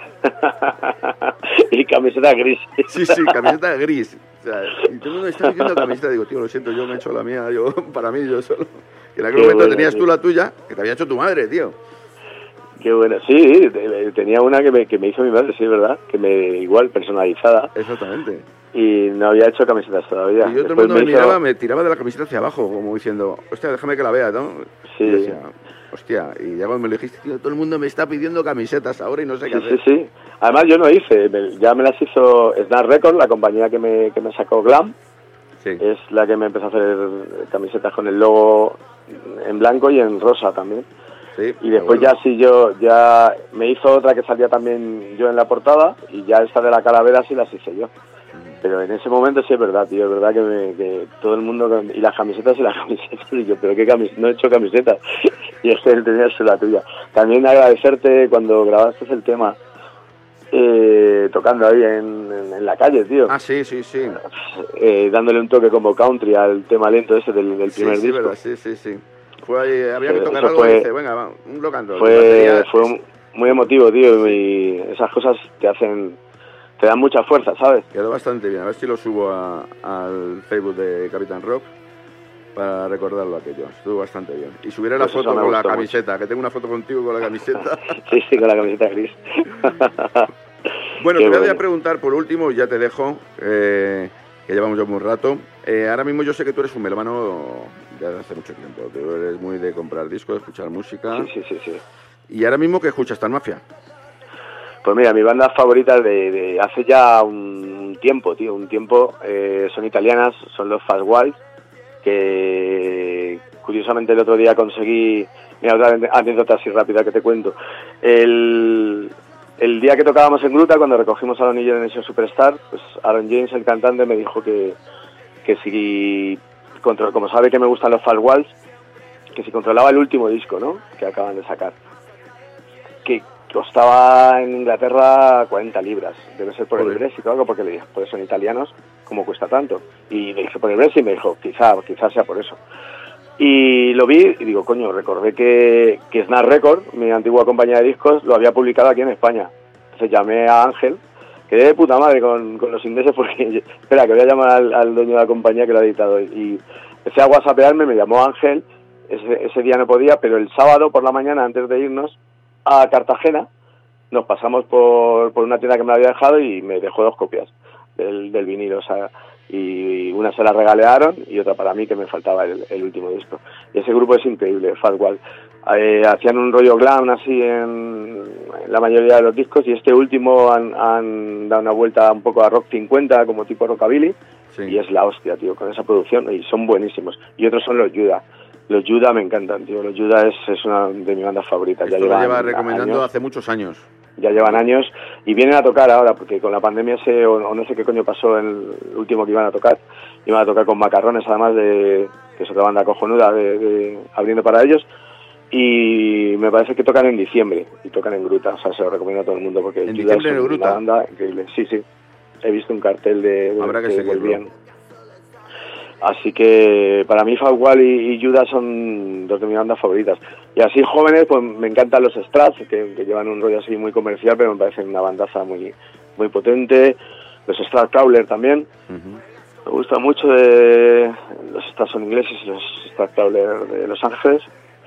Y camiseta gris. Sí, sí, camiseta gris. O sea, y todo el mundo me está pidiendo camiseta. Digo, tío, lo siento, yo me he hecho la mía, yo, para mí, yo solo. Que en aquel Qué momento bueno, tenías tío. tú la tuya, que te había hecho tu madre, tío. Qué bueno. Sí, te- tenía una que me, que me hizo mi madre, sí, es verdad, que me igual personalizada Exactamente. y no había hecho camisetas todavía. Y yo todo el Después mundo me, me hizo- miraba, me tiraba de la camiseta hacia abajo, como diciendo, hostia, déjame que la vea, ¿no? Sí. Y decía, hostia, y ya cuando me lo dijiste, tío, todo el mundo me está pidiendo camisetas ahora y no sé qué Sí, hacer. sí, sí. Además yo no hice, me- ya me las hizo Snap Records, la compañía que me, que me sacó Glam. Sí. Es la que me empezó a hacer camisetas con el logo en blanco y en rosa también. Sí, Y después bueno. ya sí yo, ya me hizo otra que salía también yo en la portada y ya esta de la calavera sí las hice yo. Pero en ese momento sí es verdad, tío, es verdad que, me, que todo el mundo, con- y las camisetas y las camisetas, y yo, pero qué camisetas, no he hecho camisetas. Y es que él tenía eso, la tuya. También agradecerte cuando grabaste el tema, eh, tocando ahí en, en, en la calle, tío. Ah, sí, sí, sí. Eh, dándole un toque como country al tema lento ese del, del Sí, primer sí, disco. verdad, sí, sí, sí. Fue ahí, había que Eso tocar algo fue- y dice, venga, va, un rock and roll. Fue, Batería, fue es- un- muy emotivo, tío, y esas cosas te hacen, te dan mucha fuerza, ¿sabes? Quedó bastante bien. A ver si lo subo a- al Facebook de Capitán Rock para recordarlo aquello. Estuvo bastante bien. Y subiré la Pues eso foto me con la gustó camiseta, que tengo una foto contigo con la camiseta. Sí, sí, con la camiseta gris. Bueno, Qué te voy a bueno. preguntar por último, ya te dejo, eh, que llevamos ya un rato. Eh, ahora mismo yo sé que tú eres un melómano desde hace mucho tiempo. Tú eres muy de comprar discos, de escuchar música. Sí, sí, sí, sí. Y ahora mismo, ¿qué escuchas, Tan Mafia? Pues mira, mi banda favorita de, de hace ya un tiempo, tío, un tiempo, eh, son italianas, son los Fast Wild, que curiosamente el otro día conseguí, mira, otra anécdota así rápida que te cuento. El, el día que tocábamos en Gruta, cuando recogimos a los New Generation Superstar, pues Aaron James, el cantante, me dijo que, que si, control, como sabe que me gustan los Fast Wild, que si controlaba el último disco, ¿no?, que acaban de sacar, que costaba en Inglaterra cuarenta libras. Debe ser por Joder. el Brexit o algo, porque le dije, pues son italianos, ¿cómo cuesta tanto? Y le dije, por el Brexit, y me dijo, quizá, quizá sea por eso. Y lo vi y digo, coño, recordé que, que Snap Records, mi antigua compañía de discos, lo había publicado aquí en España. Entonces llamé a Ángel, quedé de puta madre con, con los ingleses porque, espera, que voy a llamar al, al dueño de la compañía que lo ha editado. Y empecé a whatsappearme, me llamó Ángel, ese, ese día no podía, pero el sábado por la mañana, antes de irnos a Cartagena, nos pasamos por, por una tienda que me había dejado y me dejó dos copias del, del vinilo, o sea, y una se la regalearon y otra para mí, que me faltaba el, el último disco. Y ese grupo es increíble, Fat Wall. Eh, hacían un rollo glam así en, en la mayoría de los discos, y este último han, han dado una vuelta un poco a rock cincuenta, como tipo rockabilly, Sí. y es la hostia, tío, con esa producción, y son buenísimos. Y otros son los Judas. Los Judas me encantan, tío. Los Judas es, es una de mis bandas favoritas. Esto ya lo llevan lleva recomendando años, hace muchos años. ya llevan años y vienen a tocar ahora, porque con la pandemia se, o, o no sé qué coño pasó en el último que iban a tocar. Iban a tocar con Macarrones, además, de que es otra banda cojonuda, de, de, abriendo para ellos. Y me parece que tocan en diciembre y tocan en Gruta. O sea, se lo recomiendo a todo el mundo, porque ¿En Judas diciembre en son Gruta? una banda increíble. Sí, sí. He visto un cartel de, de Habrá que seguirlo. volvían. Así que para mí Fawwall y, y Judas son dos de mis bandas favoritas. Y así jóvenes, pues me encantan los Strats, que, que llevan un rollo así muy comercial, pero me parecen una bandaza muy muy potente. Los Strat Crawler también. Ujú. Me gusta mucho de los Strats son ingleses y los Strat Crawler de Los Ángeles.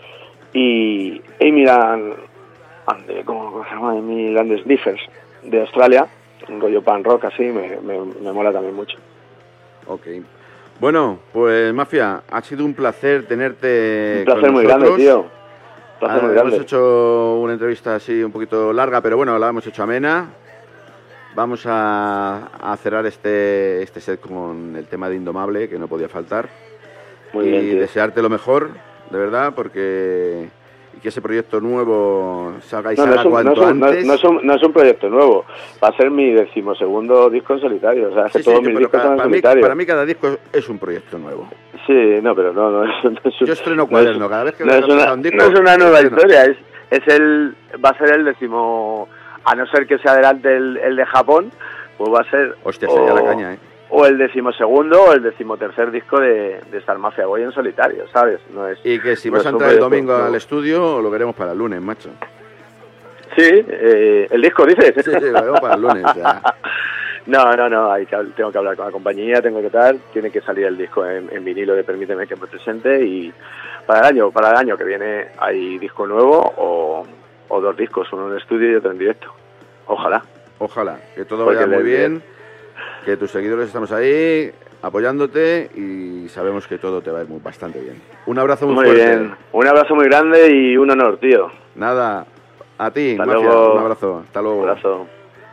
Y Amy Land, and, ¿cómo se llama? Amy Land Sniffers de Australia, un rollo pan rock así, me, me, me mola también mucho. Ok. Bueno, pues Mafia, ha sido un placer tenerte. Un placer con muy nosotros. grande, tío. Un placer Ah, muy hemos grande. hecho una entrevista así un poquito larga, pero bueno, la hemos hecho amena. Vamos a, a cerrar este, este set con el tema de Indomable, que no podía faltar. Muy y bien, tío. desearte lo mejor, de verdad, porque y que ese proyecto nuevo salga y No, no salga es, un, no, cuanto es un, no, antes. no es un- no es un proyecto nuevo, va a ser mi decimosegundo disco en solitario, o sea, es que Sí, sí, todos que- mis pero discos para, son en para mí, solitario. para mí cada disco es un proyecto nuevo. Sí, no, pero no, no, es, no es un- Yo estreno no cuaderno, es- cada vez que no voy a es una, sacar un disco, no es una nueva estreno. historia, es, es el, va a ser el décimo, a no ser que se adelante el, el de Japón, pues va a ser Hostia, sería o, la caña, ¿eh? o el decimosegundo o el decimotercer disco de, de Star Mafia Boy en solitario, ¿sabes? No es, Y que si no vas es a un entrar el proyecto domingo nuevo. al estudio, lo veremos para el lunes, macho. Sí, eh, el disco dices. Sí, sí, lo veremos para el lunes. O sea, No, no, no, hay que, tengo que hablar con la compañía, tengo que tal, tiene que salir el disco en, en vinilo de Permíteme que me presente, y para el año para el año que viene hay disco nuevo o, o dos discos, uno en estudio y otro en directo. Ojalá. Ojalá, que todo Porque vaya muy le- bien, que tus seguidores estamos ahí apoyándote y sabemos que todo te va a ir muy, bastante bien. Un abrazo muy, Muy fuerte. bien. Un abrazo muy grande y un honor, tío. Nada, a ti, Hasta Mafia, luego. un abrazo. Hasta luego. Un abrazo.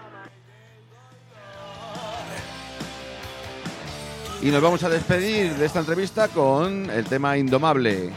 Y nos vamos a despedir de esta entrevista con el tema Indomable.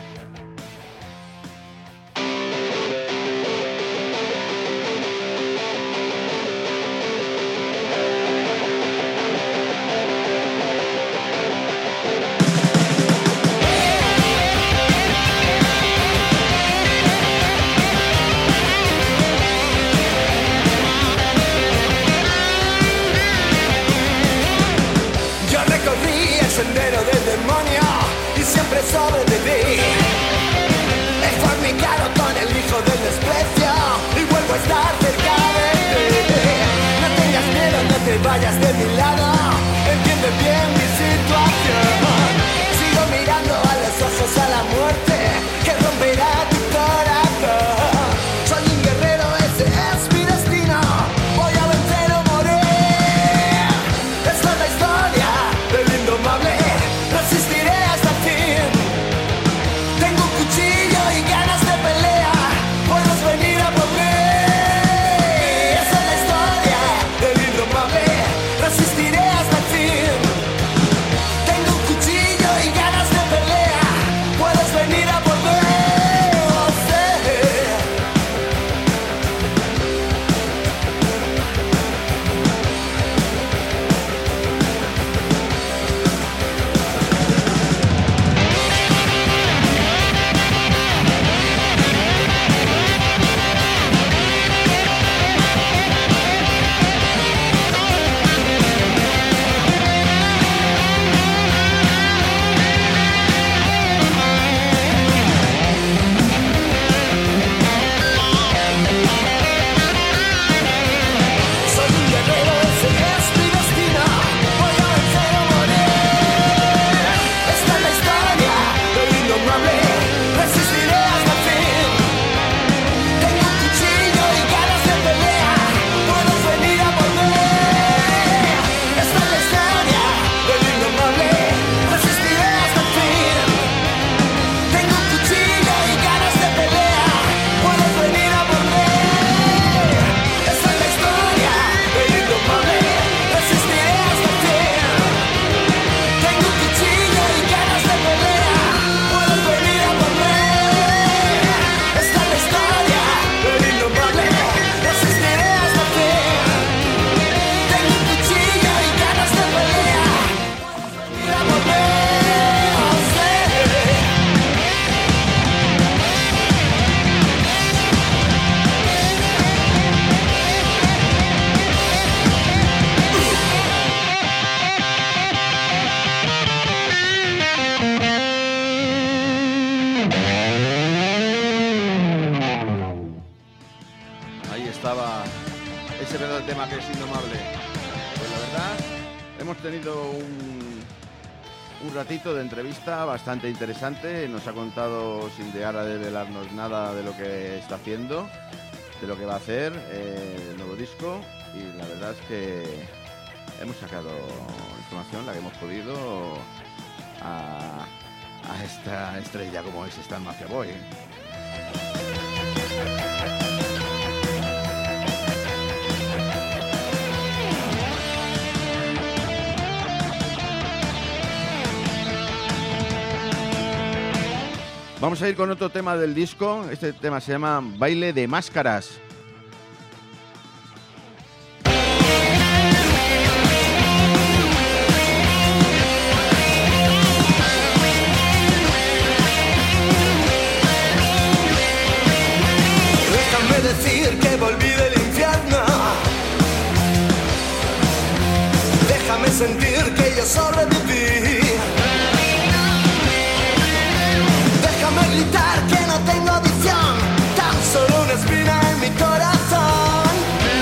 Yo recorrí el sendero del demonio y siempre sobreviví. He fornicado con el hijo del desprecio y vuelvo a estar cerca de ti. No tengas miedo, no te vayas de mi lado. Entiende bien mi situación. Sigo mirando a los ojos a la muerte que romperá tu corazón. Soy un guerrero, ese es mi destino. Voy a vencer o morir. Esta es la historia del indomable. Resistiré hasta el fin. Tengo un cuchillo y ganas de pelea. Puedes venir a por mí. Esta es la historia del indomable. Resistiré hasta el fin. Tengo un cuchillo y ganas de pelea. Puedes venir a por mí. Oh, sí. Soy un guerrero, ese es mi destino. Voy a vencer o morir. Esta es la historia del indomable. Resistiré hasta el fin. Tengo un cuchillo y ganas de pelea. Puedes venir a por mí. Esta es la historia del indomable. Resistiré hasta el fin. Tengo un cuchillo y ganas de pelea. Puedes venir a por mí. Esta es la historia del indomable. Resistiré hasta el fin. Tengo un cuchillo y ganas de pelea. Puedes venir a por mí. Esta es la historia del indomable. Resistiré hasta el fin. Tengo un cuchillo y ganas de pelea. Puedes venir a por mí. Oh, sí. Ahí estaba ese verdadero tema que es Indomable. Pues la verdad, hemos tenido un, un ratito de entrevista bastante interesante. Nos ha contado, sin llegar a develarnos nada de lo que está haciendo, de lo que va a hacer, eh, el nuevo disco. Y la verdad es que hemos sacado información, la que hemos podido, a, a esta estrella como es Stan Mafia Boy. Vamos a ir con otro tema del disco. Este tema se llama Baile de Máscaras. Déjame decir que volví del infierno. Déjame sentir que yo sobreviví. Déjame gritar que no tengo visión, tan solo una espina en mi corazón.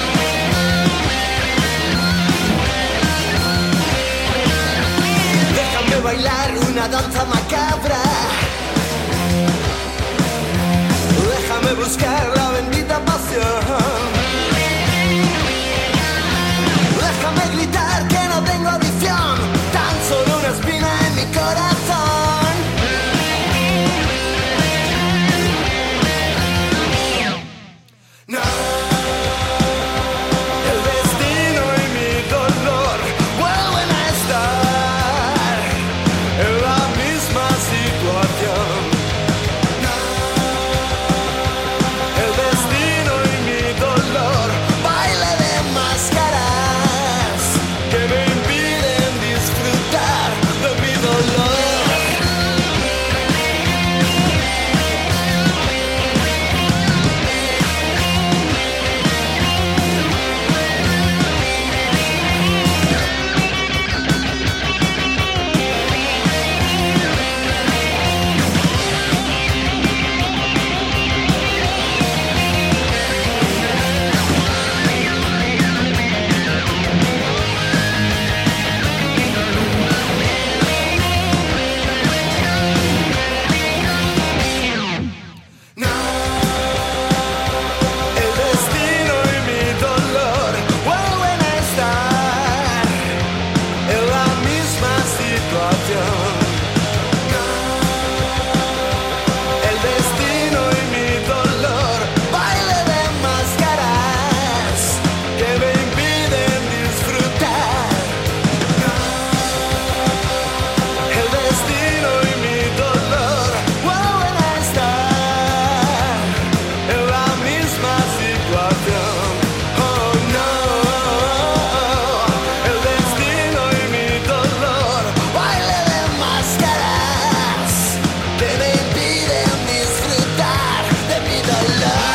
Déjame bailar una danza macabra. Déjame buscar la bendita paz Déjame gritar que no tengo adicción, tan solo una espina en mi corazón. No, el destino y mi dolor vuelven a estar en la misma situación. No, el destino y mi dolor, baile de máscaras que me impiden disfrutar de mi dolor. No, el destino y mi dolor vuelven a estar en la misma situación. No, el destino y mi dolor, baile de máscaras que me impiden disfrutar. No, el destino y mi dolor vuelven a estar en la misma situación. Oh no, el destino y mi dolor, baile de máscaras que me impiden disfrutar de mi dolor.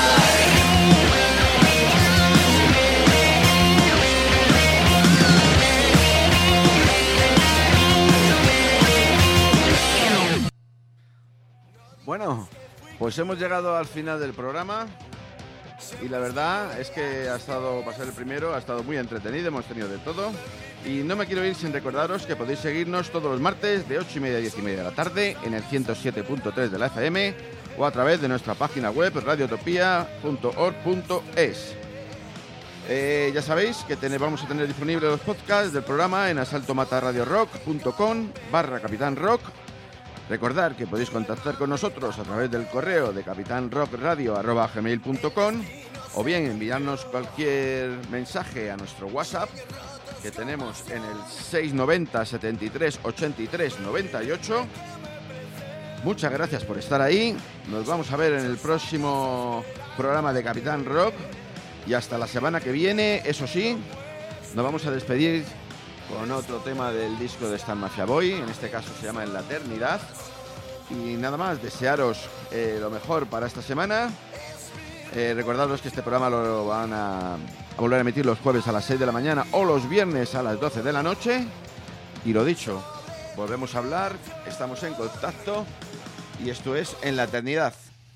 Bueno, pues hemos llegado al final del programa y la verdad es que ha estado, para ser el primero, ha estado muy entretenido, hemos tenido de todo y no me quiero ir sin recordaros que podéis seguirnos todos los martes de ocho y media a diez y media de la tarde en el ciento siete punto tres de la F M o a través de nuestra página web radiotopía punto org punto es. Eh, ya sabéis que ten- vamos a tener disponibles los podcasts del programa en asaltomataradiorock punto com barra Capitán Rock. Recordad que podéis contactar con nosotros a través del correo de capitanrockradio arroba gmail punto com o bien enviarnos cualquier mensaje a nuestro WhatsApp que tenemos en el seis noventa setenta y tres ochenta y tres noventa y ocho. Muchas gracias por estar ahí. Nos vamos a ver en el próximo programa de Capitán Rock y hasta la semana que viene. Eso sí, nos vamos a despedir con otro tema del disco de Stan Mafia Boy, en este caso se llama En la Eternidad. Y nada más, desearos eh, lo mejor para esta semana. Eh, recordaros que este programa lo van a, a volver a emitir los jueves a las seis de la mañana o los viernes a las doce de la noche. Y lo dicho, volvemos a hablar, estamos en contacto y esto es En la Eternidad.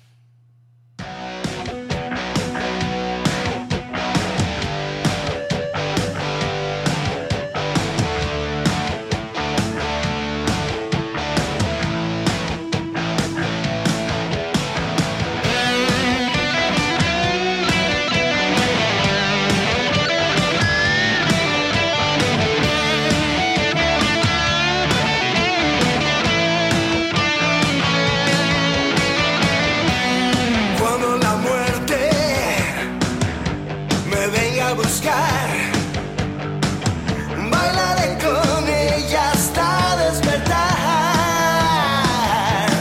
Cuando la muerte me venga a buscar, bailaré con ella hasta despertar.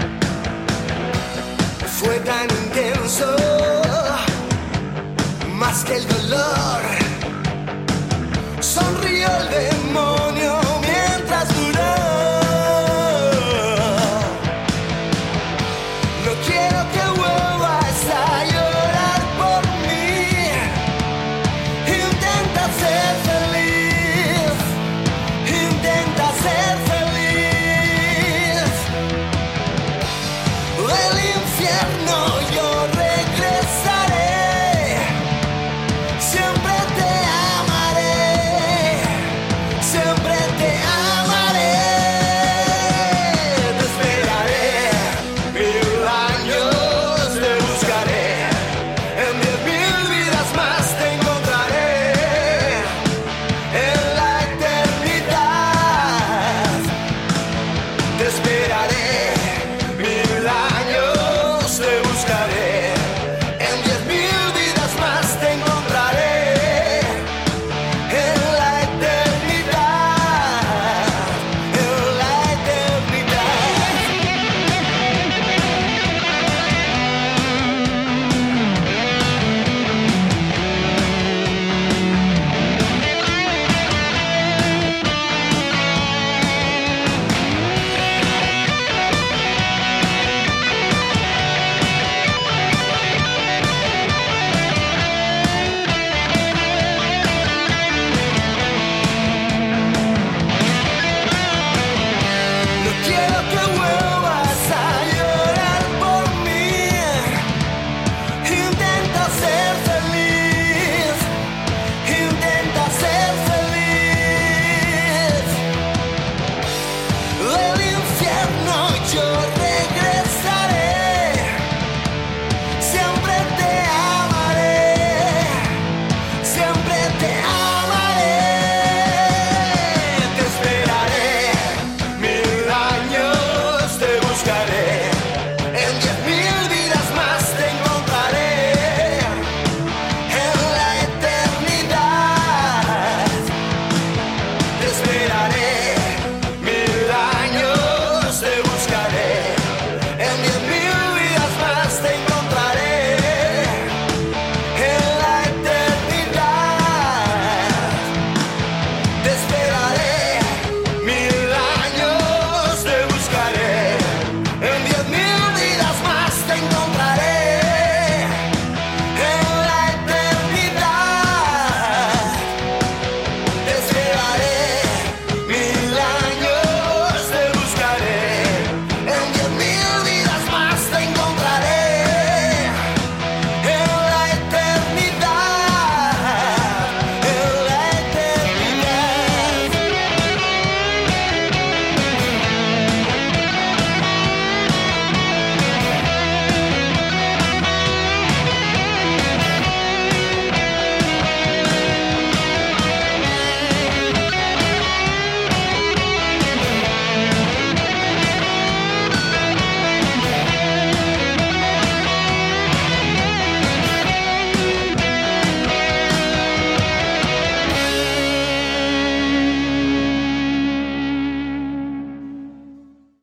Fue tan intenso, más que el dolor, sonrió el demonio.